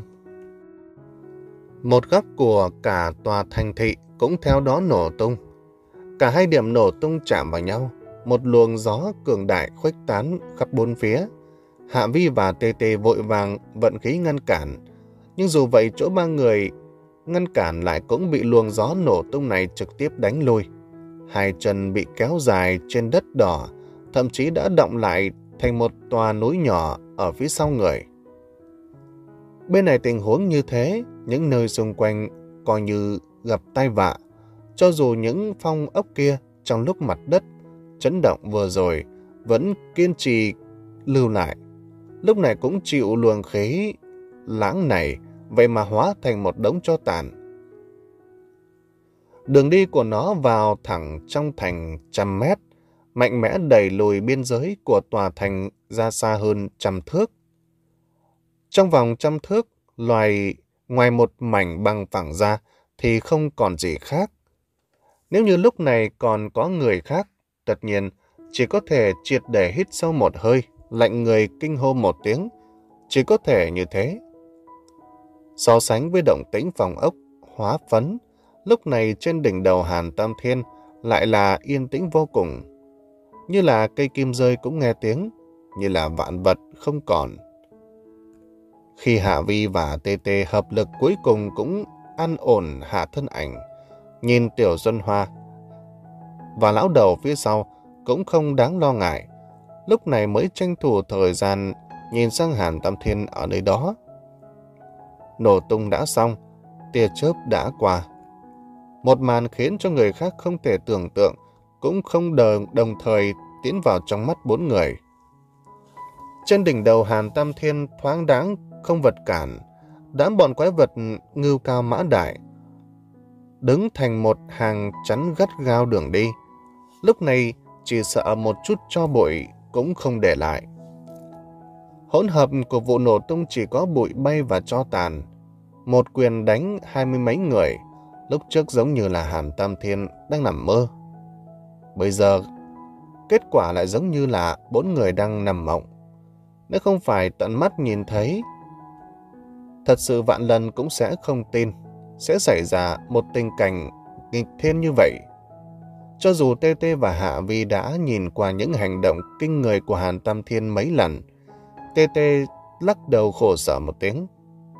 A: Một góc của cả tòa thành thị cũng theo đó nổ tung. Cả hai điểm nổ tung chạm vào nhau, một luồng gió cường đại khuếch tán khắp bốn phía. Hạ Vi và Tê Tê vội vàng vận khí ngăn cản, nhưng dù vậy chỗ ba người ngăn cản lại cũng bị luồng gió nổ tung này trực tiếp đánh lui. Hai chân bị kéo dài trên đất đỏ, thậm chí đã động lại thành một tòa núi nhỏ ở phía sau người. Bên này tình huống như thế, những nơi xung quanh coi như gặp tai vạ. Cho dù những phong ốc kia trong lúc mặt đất chấn động vừa rồi vẫn kiên trì lưu lại, lúc này cũng chịu luồng khí lãng này, vậy mà hóa thành một đống tro tàn. Đường đi của nó vào thẳng trong thành trăm mét, mạnh mẽ đẩy lùi biên giới của tòa thành ra xa hơn trăm thước. Trong vòng trăm thước, loài ngoài một mảnh bằng phẳng ra thì không còn gì khác. Nếu như lúc này còn có người khác, tất nhiên chỉ có thể triệt để hít sâu một hơi, lạnh người kinh hô một tiếng, chỉ có thể như thế. So sánh với động tĩnh phòng ốc hóa phấn, lúc này trên đỉnh đầu Hàn Tam Thiên lại là yên tĩnh vô cùng. Như là cây kim rơi cũng nghe tiếng, như là vạn vật không còn. Khi Hạ Vi và Tê Tê hợp lực cuối cùng cũng an ổn hạ thân ảnh, nhìn Tiểu Xuân Hoa và lão đầu phía sau cũng không đáng lo ngại, lúc này mới tranh thủ thời gian nhìn sang Hàn Tam Thiên ở nơi đó. Nổ tung đã xong, tia chớp đã qua. Một màn khiến cho người khác không thể tưởng tượng, cũng không đồng, đồng thời tiến vào trong mắt bốn người. Trên đỉnh đầu Hàn Tam Thiên thoáng đáng không vật cản, đám bọn quái vật ngưu cao mã đại đứng thành một hàng chắn gắt gao đường đi. Lúc này chỉ sợ một chút tro bụi cũng không để lại. Hỗn hợp của vụ nổ tung chỉ có bụi bay và tro tàn. Một quyền đánh hai mươi mấy người, lúc trước giống như là Hàn Tam Thiên đang nằm mơ. Bây giờ, kết quả lại giống như là bốn người đang nằm mộng. Nếu không phải tận mắt nhìn thấy, thật sự vạn lần cũng sẽ không tin sẽ xảy ra một tình cảnh nghịch thiên như vậy. Cho dù Tê Tê và Hạ Vi đã nhìn qua những hành động kinh người của Hàn Tam Thiên mấy lần, Tê Tê lắc đầu khổ sở một tiếng.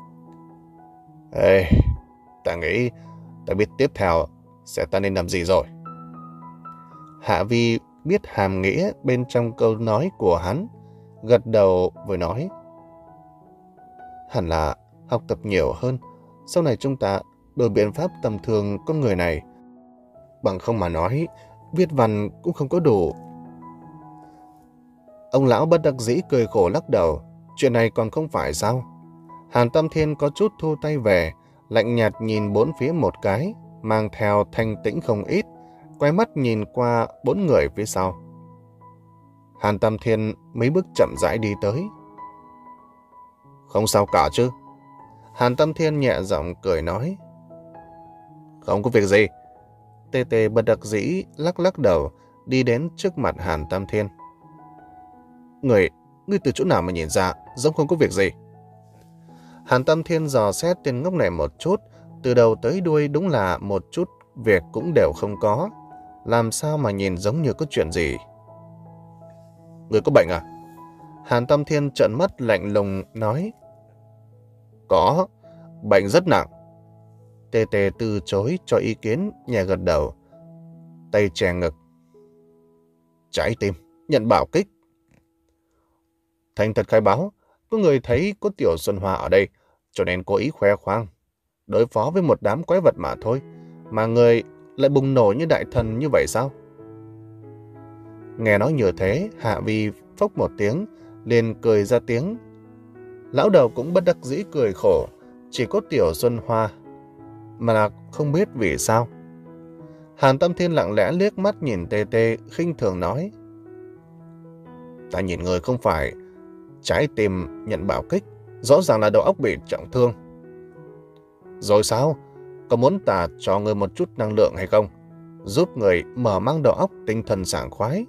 A: Ê, ta nghĩ ta biết tiếp theo sẽ ta nên làm gì rồi. Hạ Vi biết hàm nghĩa bên trong câu nói của hắn, gật đầu với nói. Hẳn là học tập nhiều hơn, sau này chúng ta đổi biện pháp tầm thường con người này. Bằng không mà nói, viết văn cũng không có đủ. Ông lão bất đắc dĩ cười khổ lắc đầu. Chuyện này còn không phải sao? Hàn Tâm Thiên có chút thu tay về, lạnh nhạt nhìn bốn phía một cái, mang theo thanh tĩnh không ít, quay mắt nhìn qua bốn người phía sau. Hàn Tâm Thiên mấy bước chậm rãi đi tới. Không sao cả chứ? Hàn Tâm Thiên nhẹ giọng cười nói. Không có việc gì. Tê Tê bất đắc dĩ lắc lắc đầu, đi đến trước mặt Hàn Tâm Thiên. Người, ngươi từ chỗ nào mà nhìn ra, giống không có việc gì? Hàn Tâm Thiên dò xét tên ngốc này một chút, từ đầu tới đuôi đúng là một chút việc cũng đều không có. Làm sao mà nhìn giống như có chuyện gì? Người có bệnh à? Hàn Tâm Thiên trợn mắt lạnh lùng nói. Có, bệnh rất nặng. Tê Tê từ chối cho ý kiến, nhẹ gật đầu, tay che ngực. Trái tim, nhận bảo kích. Thành thật khai báo, có người thấy có Tiểu Xuân Hoa ở đây, cho nên cố ý khoe khoang, đối phó với một đám quái vật mà thôi, mà người lại bùng nổ như đại thần như vậy sao? Nghe nói như thế, Hạ Vi phốc một tiếng, liền cười ra tiếng. Lão đầu cũng bất đắc dĩ cười khổ, chỉ có Tiểu Xuân Hoa, mà là không biết vì sao. Hàn Tâm Thiên lặng lẽ liếc mắt nhìn Tê Tê, khinh thường nói. Ta nhìn người không phải trái tim nhận bảo kích, rõ ràng là đầu óc bị trọng thương. Rồi sao? Có muốn ta cho người một chút năng lượng hay không? Giúp người mở mang đầu óc, tinh thần sảng khoái.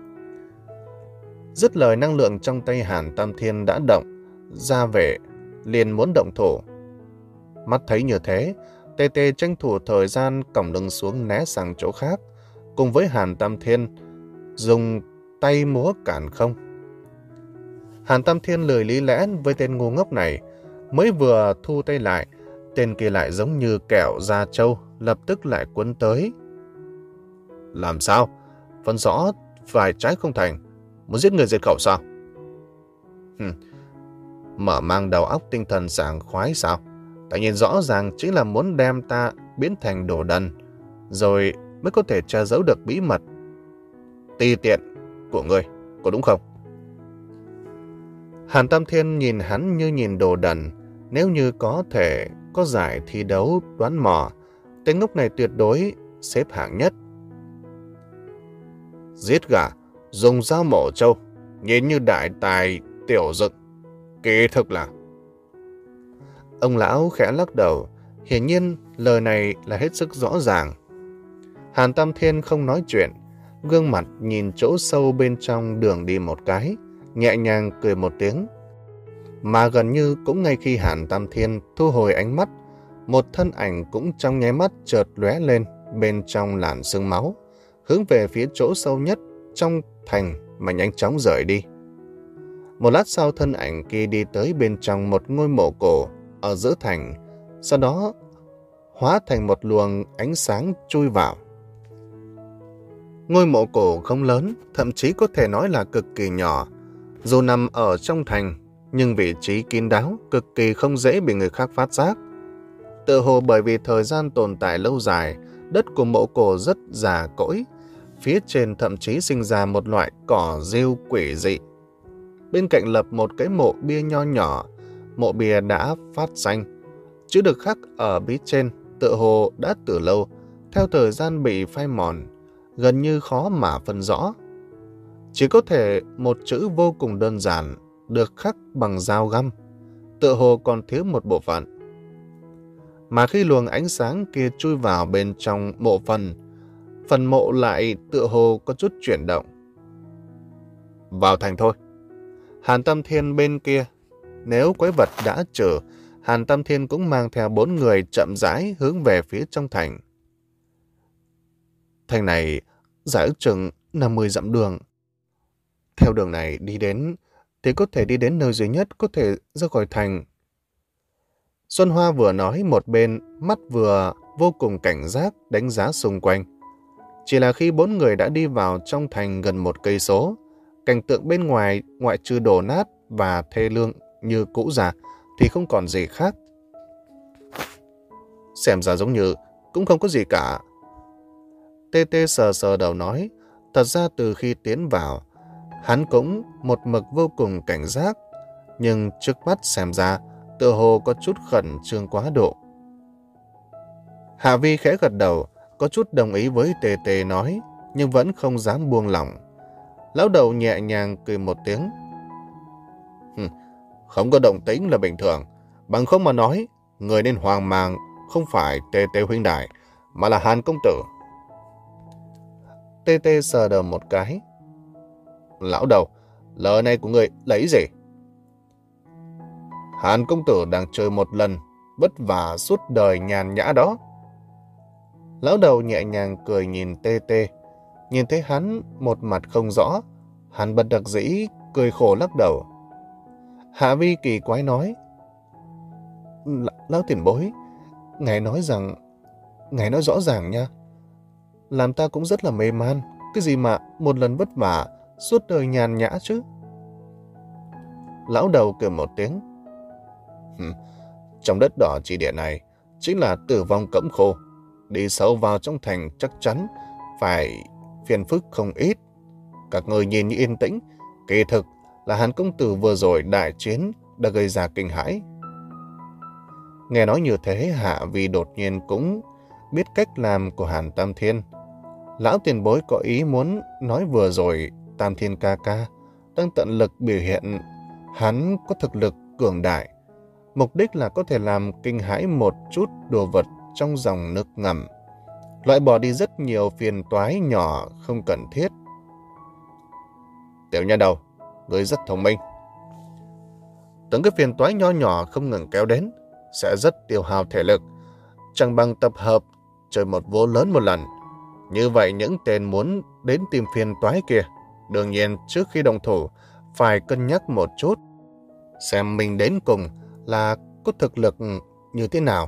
A: Dứt lời, năng lượng trong tay Hàn Tâm Thiên đã động ra về, liền muốn động thủ. Mắt thấy như thế, Tê Tê tranh thủ thời gian còng lưng xuống né sang chỗ khác, cùng với Hàn Tâm Thiên dùng tay múa cản không. Hàn Tâm Thiên lười lý lẽ với tên ngu ngốc này, mới vừa thu tay lại, tên kia lại giống như kẹo da trâu, lập tức lại cuốn tới. Làm sao? Phân rõ phải trái không thành, muốn giết người diệt khẩu sao? Hừm. Mở mang đầu óc, tinh thần sảng khoái sao? Tại nhìn rõ ràng chính là muốn đem ta biến thành đồ đần, rồi mới có thể che giấu được bí mật ti tiện của ngươi, có đúng không? Hàn Tâm Thiên nhìn hắn như nhìn đồ đần. Nếu như có thể có giải thi đấu đoán mò, tên ngốc này tuyệt đối xếp hạng nhất. Giết gà, dùng dao mổ trâu, nhìn như đại tài tiểu dựng, kỳ thực là... Ông lão khẽ lắc đầu, hiển nhiên lời này là hết sức rõ ràng. Hàn Tâm Thiên không nói chuyện, gương mặt nhìn chỗ sâu bên trong đường đi một cái, nhẹ nhàng cười một tiếng. Mà gần như cũng ngay khi Hàn Tâm Thiên thu hồi ánh mắt, một thân ảnh cũng trong nháy mắt chợt lóe lên bên trong làn sương máu, hướng về phía chỗ sâu nhất trong thành mà nhanh chóng rời đi. Một lát sau, thân ảnh kia đi tới bên trong một ngôi mộ cổ ở giữa thành, sau đó hóa thành một luồng ánh sáng chui vào. Ngôi mộ cổ không lớn, thậm chí có thể nói là cực kỳ nhỏ. Dù nằm ở trong thành, nhưng vị trí kín đáo, cực kỳ không dễ bị người khác phát giác. Tựa hồ bởi vì thời gian tồn tại lâu dài, đất của mộ cổ rất già cỗi, phía trên thậm chí sinh ra một loại cỏ rêu quỷ dị. Bên cạnh lập một cái mộ bia nho nhỏ, mộ bia đã phát xanh, chữ được khắc ở bí trên tựa hồ đã từ lâu, theo thời gian bị phai mòn, gần như khó mà phân rõ. Chỉ có thể một chữ vô cùng đơn giản, được khắc bằng dao găm, tựa hồ còn thiếu một bộ phận. Mà khi luồng ánh sáng kia chui vào bên trong mộ phần, phần mộ lại tựa hồ có chút chuyển động. Vào thành thôi. Hàn Tâm Thiên bên kia, nếu quái vật đã trừ, Hàn Tâm Thiên cũng mang theo bốn người chậm rãi hướng về phía trong thành. Thành này dài ước chừng năm mươi dặm đường. Theo đường này đi đến, thì có thể đi đến nơi duy nhất có thể ra khỏi thành. Xuân Hoa vừa nói một bên, mắt vừa vô cùng cảnh giác đánh giá xung quanh. Chỉ là khi bốn người đã đi vào trong thành gần một cây số, cảnh tượng bên ngoài ngoại trừ đổ nát và thê lương như cũ già thì không còn gì khác. Xem ra giống như cũng không có gì cả. Tê Tê sờ sờ đầu nói, thật ra từ khi tiến vào, hắn cũng một mực vô cùng cảnh giác, nhưng trước mắt xem ra tựa hồ có chút khẩn trương quá độ. Hạ Vi khẽ gật đầu, có chút đồng ý với Tê Tê nói, nhưng vẫn không dám buông lỏng. Lão đầu nhẹ nhàng cười một tiếng. Không có động tĩnh là bình thường, bằng không mà nói, người nên hoang mang không phải Tê Tê huynh đài, mà là Hàn công tử. Tê Tê sờ đầu một cái. Lão đầu, lời này của người lấy gì? Hàn công tử đang chơi một lần, vất vả suốt đời nhàn nhã đó. Lão đầu nhẹ nhàng cười nhìn Tê Tê, nhìn thấy hắn một mặt không rõ, hắn bất đắc dĩ cười khổ lắc đầu. Hạ Vi kỳ quái nói, Lão tiền bối, ngài nói rằng, ngài nói rõ ràng nha, làm ta cũng rất là mê man, cái gì mà một lần vất vả, suốt đời nhàn nhã chứ. Lão đầu cười một tiếng. Trong đất đỏ chỉ địa này, chính là tử vong cẫm khô, đi sâu vào trong thành chắc chắn phải phiền phức không ít. Các người nhìn như yên tĩnh, kỳ thực là Hàn công tử vừa rồi đại chiến đã gây ra kinh hãi. Nghe nói như thế, Hạ Vi đột nhiên cũng biết cách làm của Hàn Tam Thiên. Lão tiền bối có ý muốn nói vừa rồi Tam Thiên ca ca đang tận lực biểu hiện hắn có thực lực cường đại, mục đích là có thể làm kinh hãi một chút đồ vật trong dòng nước ngầm, loại bỏ đi rất nhiều phiền toái nhỏ không cần thiết. Tiểu nha đầu, ngươi rất thông minh. Từng cái phiền toái nho nhỏ không ngừng kéo đến sẽ rất tiêu hao thể lực, chẳng bằng tập hợp chơi một vố lớn một lần. Như vậy những tên muốn đến tìm phiền toái kia, đương nhiên trước khi động thủ phải cân nhắc một chút, xem mình đến cùng là có thực lực như thế nào.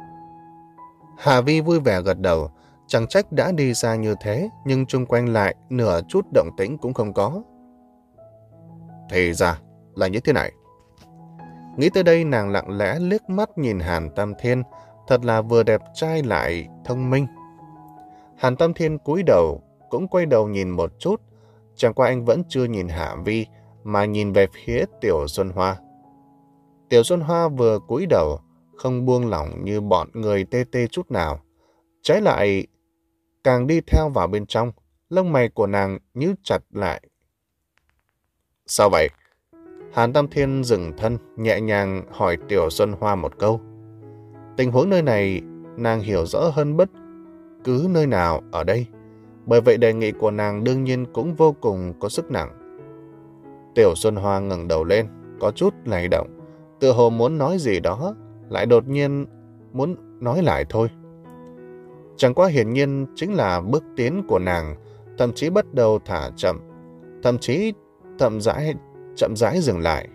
A: Hà Vi vui vẻ gật đầu, chẳng trách đã đi xa như thế, nhưng chung quanh lại nửa chút động tĩnh cũng không có. Thì ra là như thế này. Nghĩ tới đây, nàng lặng lẽ liếc mắt nhìn Hàn Tam Thiên, thật là vừa đẹp trai lại thông minh. Hàn Tam Thiên cúi đầu, cũng quay đầu nhìn một chút, chẳng qua anh vẫn chưa nhìn Hạ Vi, mà nhìn về phía Tiểu Xuân Hoa. Tiểu Xuân Hoa vừa cúi đầu, không buông lỏng như bọn người Tê Tê chút nào. Trái lại, càng đi theo vào bên trong, lông mày của nàng nhíu chặt lại. Sao vậy? Hàn Tam Thiên dừng thân, nhẹ nhàng hỏi Tiểu Xuân Hoa một câu. Tình huống nơi này, nàng hiểu rõ hơn bất cứ nơi nào ở đây, bởi vậy đề nghị của nàng đương nhiên cũng vô cùng có sức nặng. Tiểu Xuân Hoa ngẩng đầu lên, có chút lay động, tựa hồ muốn nói gì đó, lại đột nhiên muốn nói lại thôi. Chẳng qua hiển nhiên chính là bước tiến của nàng, thậm chí bắt đầu thả chậm, thậm chí thậm rãi, chậm rãi dừng lại.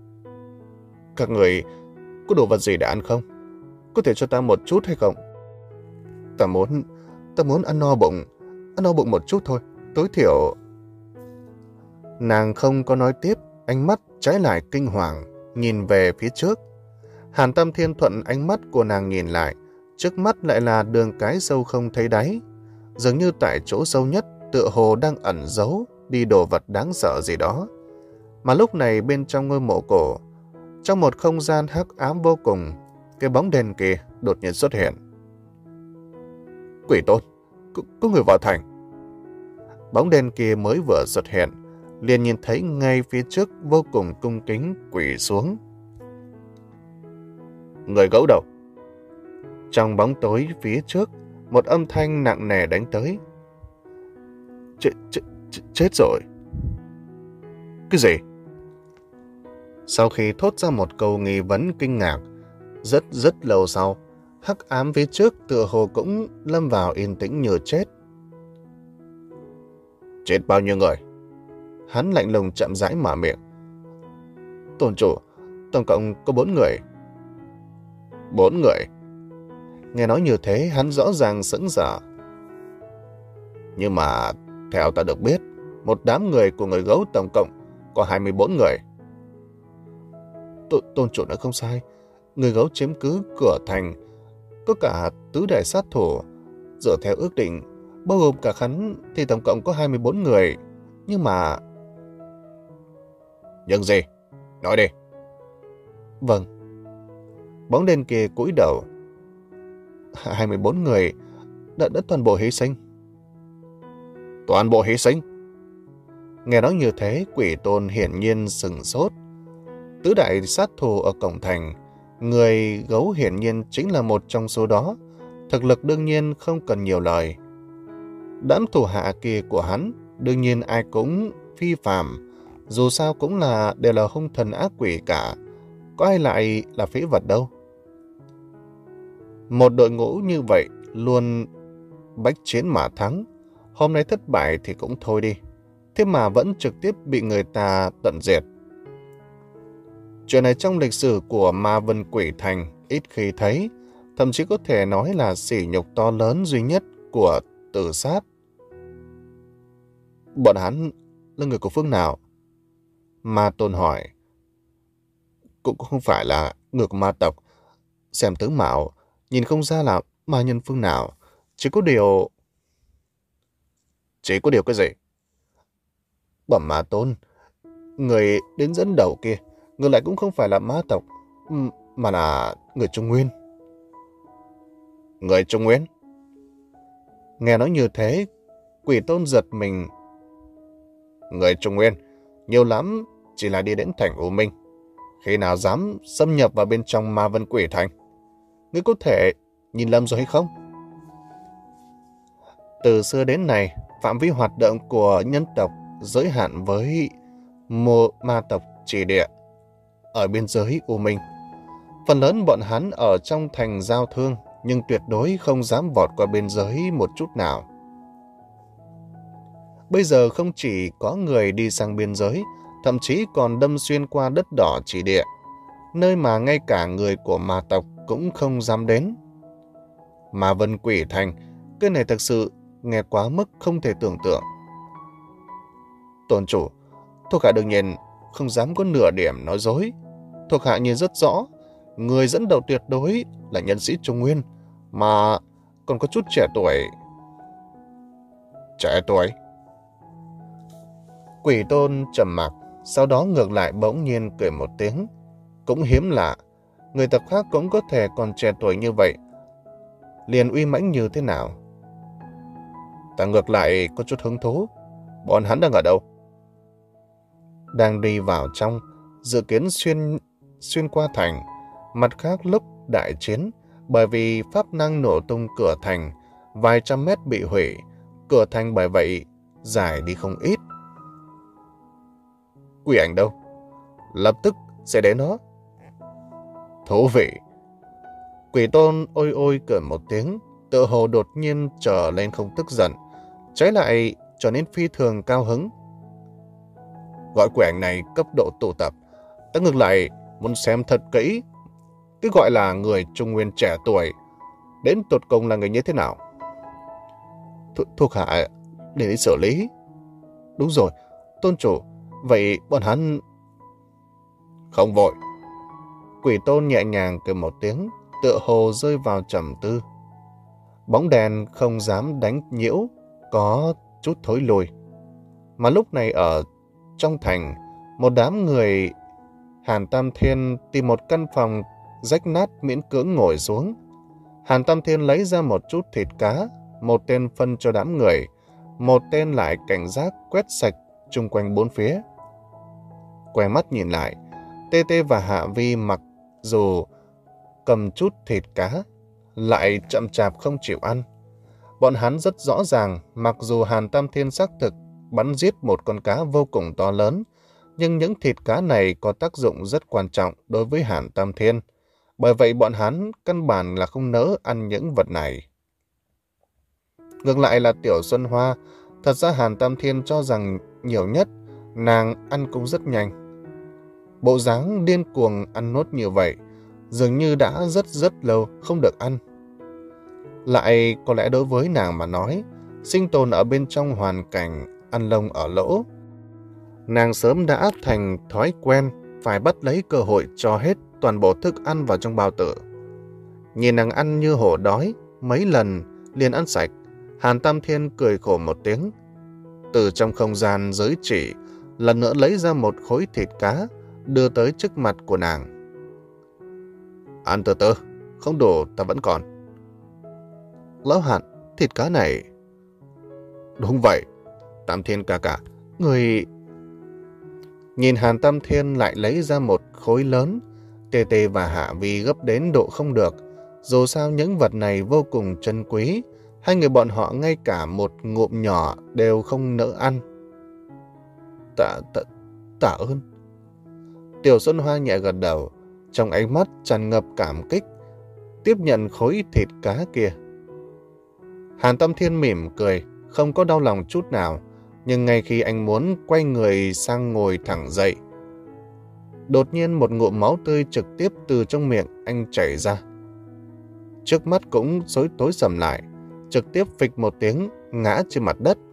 A: Các người có đồ vật gì để ăn không? Có thể cho ta một chút hay không? Ta muốn, ta muốn ăn no bụng, ăn no bụng một chút thôi, tối thiểu. Nàng không có nói tiếp, ánh mắt trái lại kinh hoàng, nhìn về phía trước. Hàn Tam Thiên thuận ánh mắt của nàng nhìn lại, trước mắt lại là đường cái sâu không thấy đáy. Dường như tại chỗ sâu nhất, tựa hồ đang ẩn giấu đi đồ vật đáng sợ gì đó. Mà lúc này bên trong ngôi mộ cổ, trong một không gian hắc ám vô cùng, cái bóng đèn kia đột nhiên xuất hiện. Quỷ tôn, có, có người vào thành. Bóng đèn kia mới vừa xuất hiện, liền nhìn thấy ngay phía trước vô cùng cung kính quỷ xuống. Người gấu đầu. Trong bóng tối phía trước, một âm thanh nặng nề đánh tới. Ch ch ch chết rồi. Cái gì? Sau khi thốt ra một câu nghi vấn kinh ngạc, rất rất lâu sau, hắc ám phía trước tựa hồ cũng lâm vào yên tĩnh như chết. Chết bao nhiêu người? Hắn lạnh lùng chậm rãi mở miệng. Tôn chủ, tổng cộng có bốn người. Bốn người? Nghe nói như thế, hắn rõ ràng sững sờ. Nhưng mà theo ta được biết, một đám người của người gấu tổng cộng có hai mươi bốn người. T Tôn chủ nói không sai. Người gấu chiếm cứ cửa thành, có cả tứ đại sát thủ. Dựa theo ước định, bao gồm cả hắn thì tổng cộng có hai mươi bốn người. Nhưng mà... Nhưng gì? Nói đi. Vâng. Bóng đen kia cúi đầu. hai mươi bốn người đã, đã toàn bộ hy sinh. Toàn bộ hy sinh? Nghe nói như thế, Quỷ Tôn hiển nhiên sừng sốt. Tứ đại sát thủ ở cổng thành, người gấu hiển nhiên chính là một trong số đó. Thực lực đương nhiên không cần nhiều lời. Đám thủ hạ kia của hắn, đương nhiên ai cũng phi phàm, dù sao cũng là đều là hung thần ác quỷ cả. Có ai lại là phế vật đâu. Một đội ngũ như vậy luôn bách chiến mà thắng. Hôm nay thất bại thì cũng thôi đi, thế mà vẫn trực tiếp bị người ta tận diệt. Chuyện này trong lịch sử của Ma Vân Quỷ Thành ít khi thấy, thậm chí có thể nói là sỉ nhục to lớn duy nhất của Tử Sát. Bọn hắn là người của phương nào? Ma Tôn hỏi. Cũng không phải là người của ma tộc. Xem tướng mạo, nhìn không ra là ma nhân phương nào. Chỉ có điều... Chỉ có điều cái gì? Bẩm Ma Tôn, người đến dẫn đầu kia, người lại cũng không phải là ma tộc, mà là người Trung Nguyên. Người Trung Nguyên? Nghe nói như thế, Quỷ Tôn giật mình. Người Trung Nguyên, nhiều lắm chỉ là đi đến thành U Minh. Khi nào dám xâm nhập vào bên trong Ma Vân Quỷ Thành? Ngươi có thể nhìn lầm rồi hay không? Từ xưa đến nay, phạm vi hoạt động của nhân tộc giới hạn với một ma tộc chỉ địa ở biên giới U Minh. Phần lớn bọn hắn ở trong thành giao thương, nhưng tuyệt đối không dám vọt qua biên giới một chút nào. Bây giờ không chỉ có người đi sang biên giới, thậm chí còn đâm xuyên qua đất đỏ chỉ địa, nơi mà ngay cả người của ma tộc cũng không dám đến. Ma Vân Quỷ Thành, cái này thật sự nghe quá mức không thể tưởng tượng. Tôn chủ, thuộc hạ đương nhiên không dám có nửa điểm nói dối. Thuộc hạ nhìn rất rõ, người dẫn đầu tuyệt đối là nhân sĩ Trung Nguyên, mà còn có chút trẻ tuổi. Trẻ tuổi? Quỷ Tôn trầm mặc, sau đó ngược lại bỗng nhiên cười một tiếng. Cũng hiếm lạ, người tộc khác cũng có thể còn trẻ tuổi như vậy, liền uy mãnh như thế nào. Ta ngược lại có chút hứng thú. Bọn hắn đang ở đâu? Đang đi vào trong, dự kiến xuyên xuyên qua thành. Mặt khác lúc đại chiến, bởi vì pháp năng nổ tung cửa thành, vài trăm mét bị hủy, cửa thành bởi vậy dài đi không ít. Quỷ ảnh đâu? Lập tức sẽ đến nó. Thú vị. Quỷ Tôn ôi ôi cười một tiếng, tựa hồ đột nhiên trở lên không tức giận, trái lại trở nên phi thường cao hứng. Gọi quỷ ảnh này cấp độ tụ tập, ta ngược lại muốn xem thật kỹ, cái gọi là người Trung Nguyên trẻ tuổi, đến tột cùng là người như thế nào. Th thuộc hạ để đi xử lý. Đúng rồi, Tôn chủ, vậy bọn hắn... Không vội. Quỷ Tôn nhẹ nhàng cười một tiếng, tựa hồ rơi vào trầm tư. Bóng đèn không dám đánh nhiễu, có chút thối lùi. Mà lúc này ở trong thành, một đám người Hàn Tam Thiên tìm một căn phòng rách nát miễn cưỡng ngồi xuống. Hàn Tam Thiên lấy ra một chút thịt cá, một tên phân cho đám người, một tên lại cảnh giác quét sạch chung quanh bốn phía. Quay mắt nhìn lại, Tê Tê và Hạ Vi mặc dù cầm chút thịt cá, lại chậm chạp không chịu ăn. Bọn hắn rất rõ ràng, mặc dù Hàn Tam Thiên xác thực bắn giết một con cá vô cùng to lớn, nhưng những thịt cá này có tác dụng rất quan trọng đối với Hàn Tam Thiên. Bởi vậy bọn hắn căn bản là không nỡ ăn những vật này. Ngược lại là Tiểu Xuân Hoa, thật ra Hàn Tam Thiên cho rằng nhiều nhất, nàng ăn cũng rất nhanh. Bộ dáng điên cuồng ăn nốt như vậy, dường như đã rất rất lâu không được ăn. Lại có lẽ đối với nàng mà nói, sinh tồn ở bên trong hoàn cảnh ăn lông ở lỗ. Nàng sớm đã thành thói quen phải bắt lấy cơ hội cho hết toàn bộ thức ăn vào trong bao tử. Nhìn nàng ăn như hổ đói, mấy lần liền ăn sạch, Hàn Tam Thiên cười khổ một tiếng. Từ trong không gian giới chỉ, lần nữa lấy ra một khối thịt cá, đưa tới trước mặt của nàng. Ăn từ từ, không đủ ta vẫn còn. Lão Hàn, thịt cá này... Đúng vậy, Tam Thiên ca ca, người... Nhìn Hàn Tam Thiên lại lấy ra một khối lớn, Tê Tê và Hạ Vi gấp đến độ không được. Dù sao những vật này vô cùng trân quý, hai người bọn họ ngay cả một ngụm nhỏ đều không nỡ ăn. Tạ, tạ, tạ ơn. Tiểu Xuân Hoa nhẹ gật đầu, trong ánh mắt tràn ngập cảm kích, tiếp nhận khối thịt cá kia. Hàn Tam Thiên mỉm cười, không có đau lòng chút nào, nhưng ngay khi anh muốn quay người sang ngồi thẳng dậy, đột nhiên một ngụm máu tươi trực tiếp từ trong miệng anh chảy ra. Trước mắt cũng xối tối sầm lại, trực tiếp phịch một tiếng ngã trên mặt đất.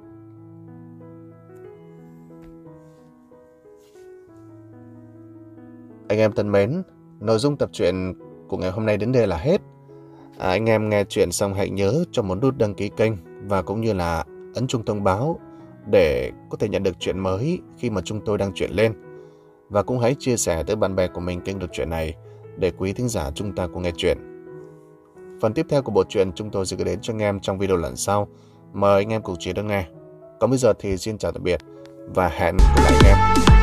A: Anh em thân mến, nội dung tập truyện của ngày hôm nay đến đây là hết. À, anh em nghe chuyện xong hãy nhớ cho một nút đăng ký kênh và cũng như là ấn chuông thông báo để có thể nhận được chuyện mới khi mà chúng tôi đăng truyện lên. Và cũng hãy chia sẻ tới bạn bè của mình kênh được truyện này để quý thính giả chúng ta cùng nghe chuyện. Phần tiếp theo của bộ truyện chúng tôi sẽ gửi đến cho anh em trong video lần sau. Mời anh em cùng chú ý đón nghe. Còn bây giờ thì xin chào tạm biệt và hẹn gặp lại anh em.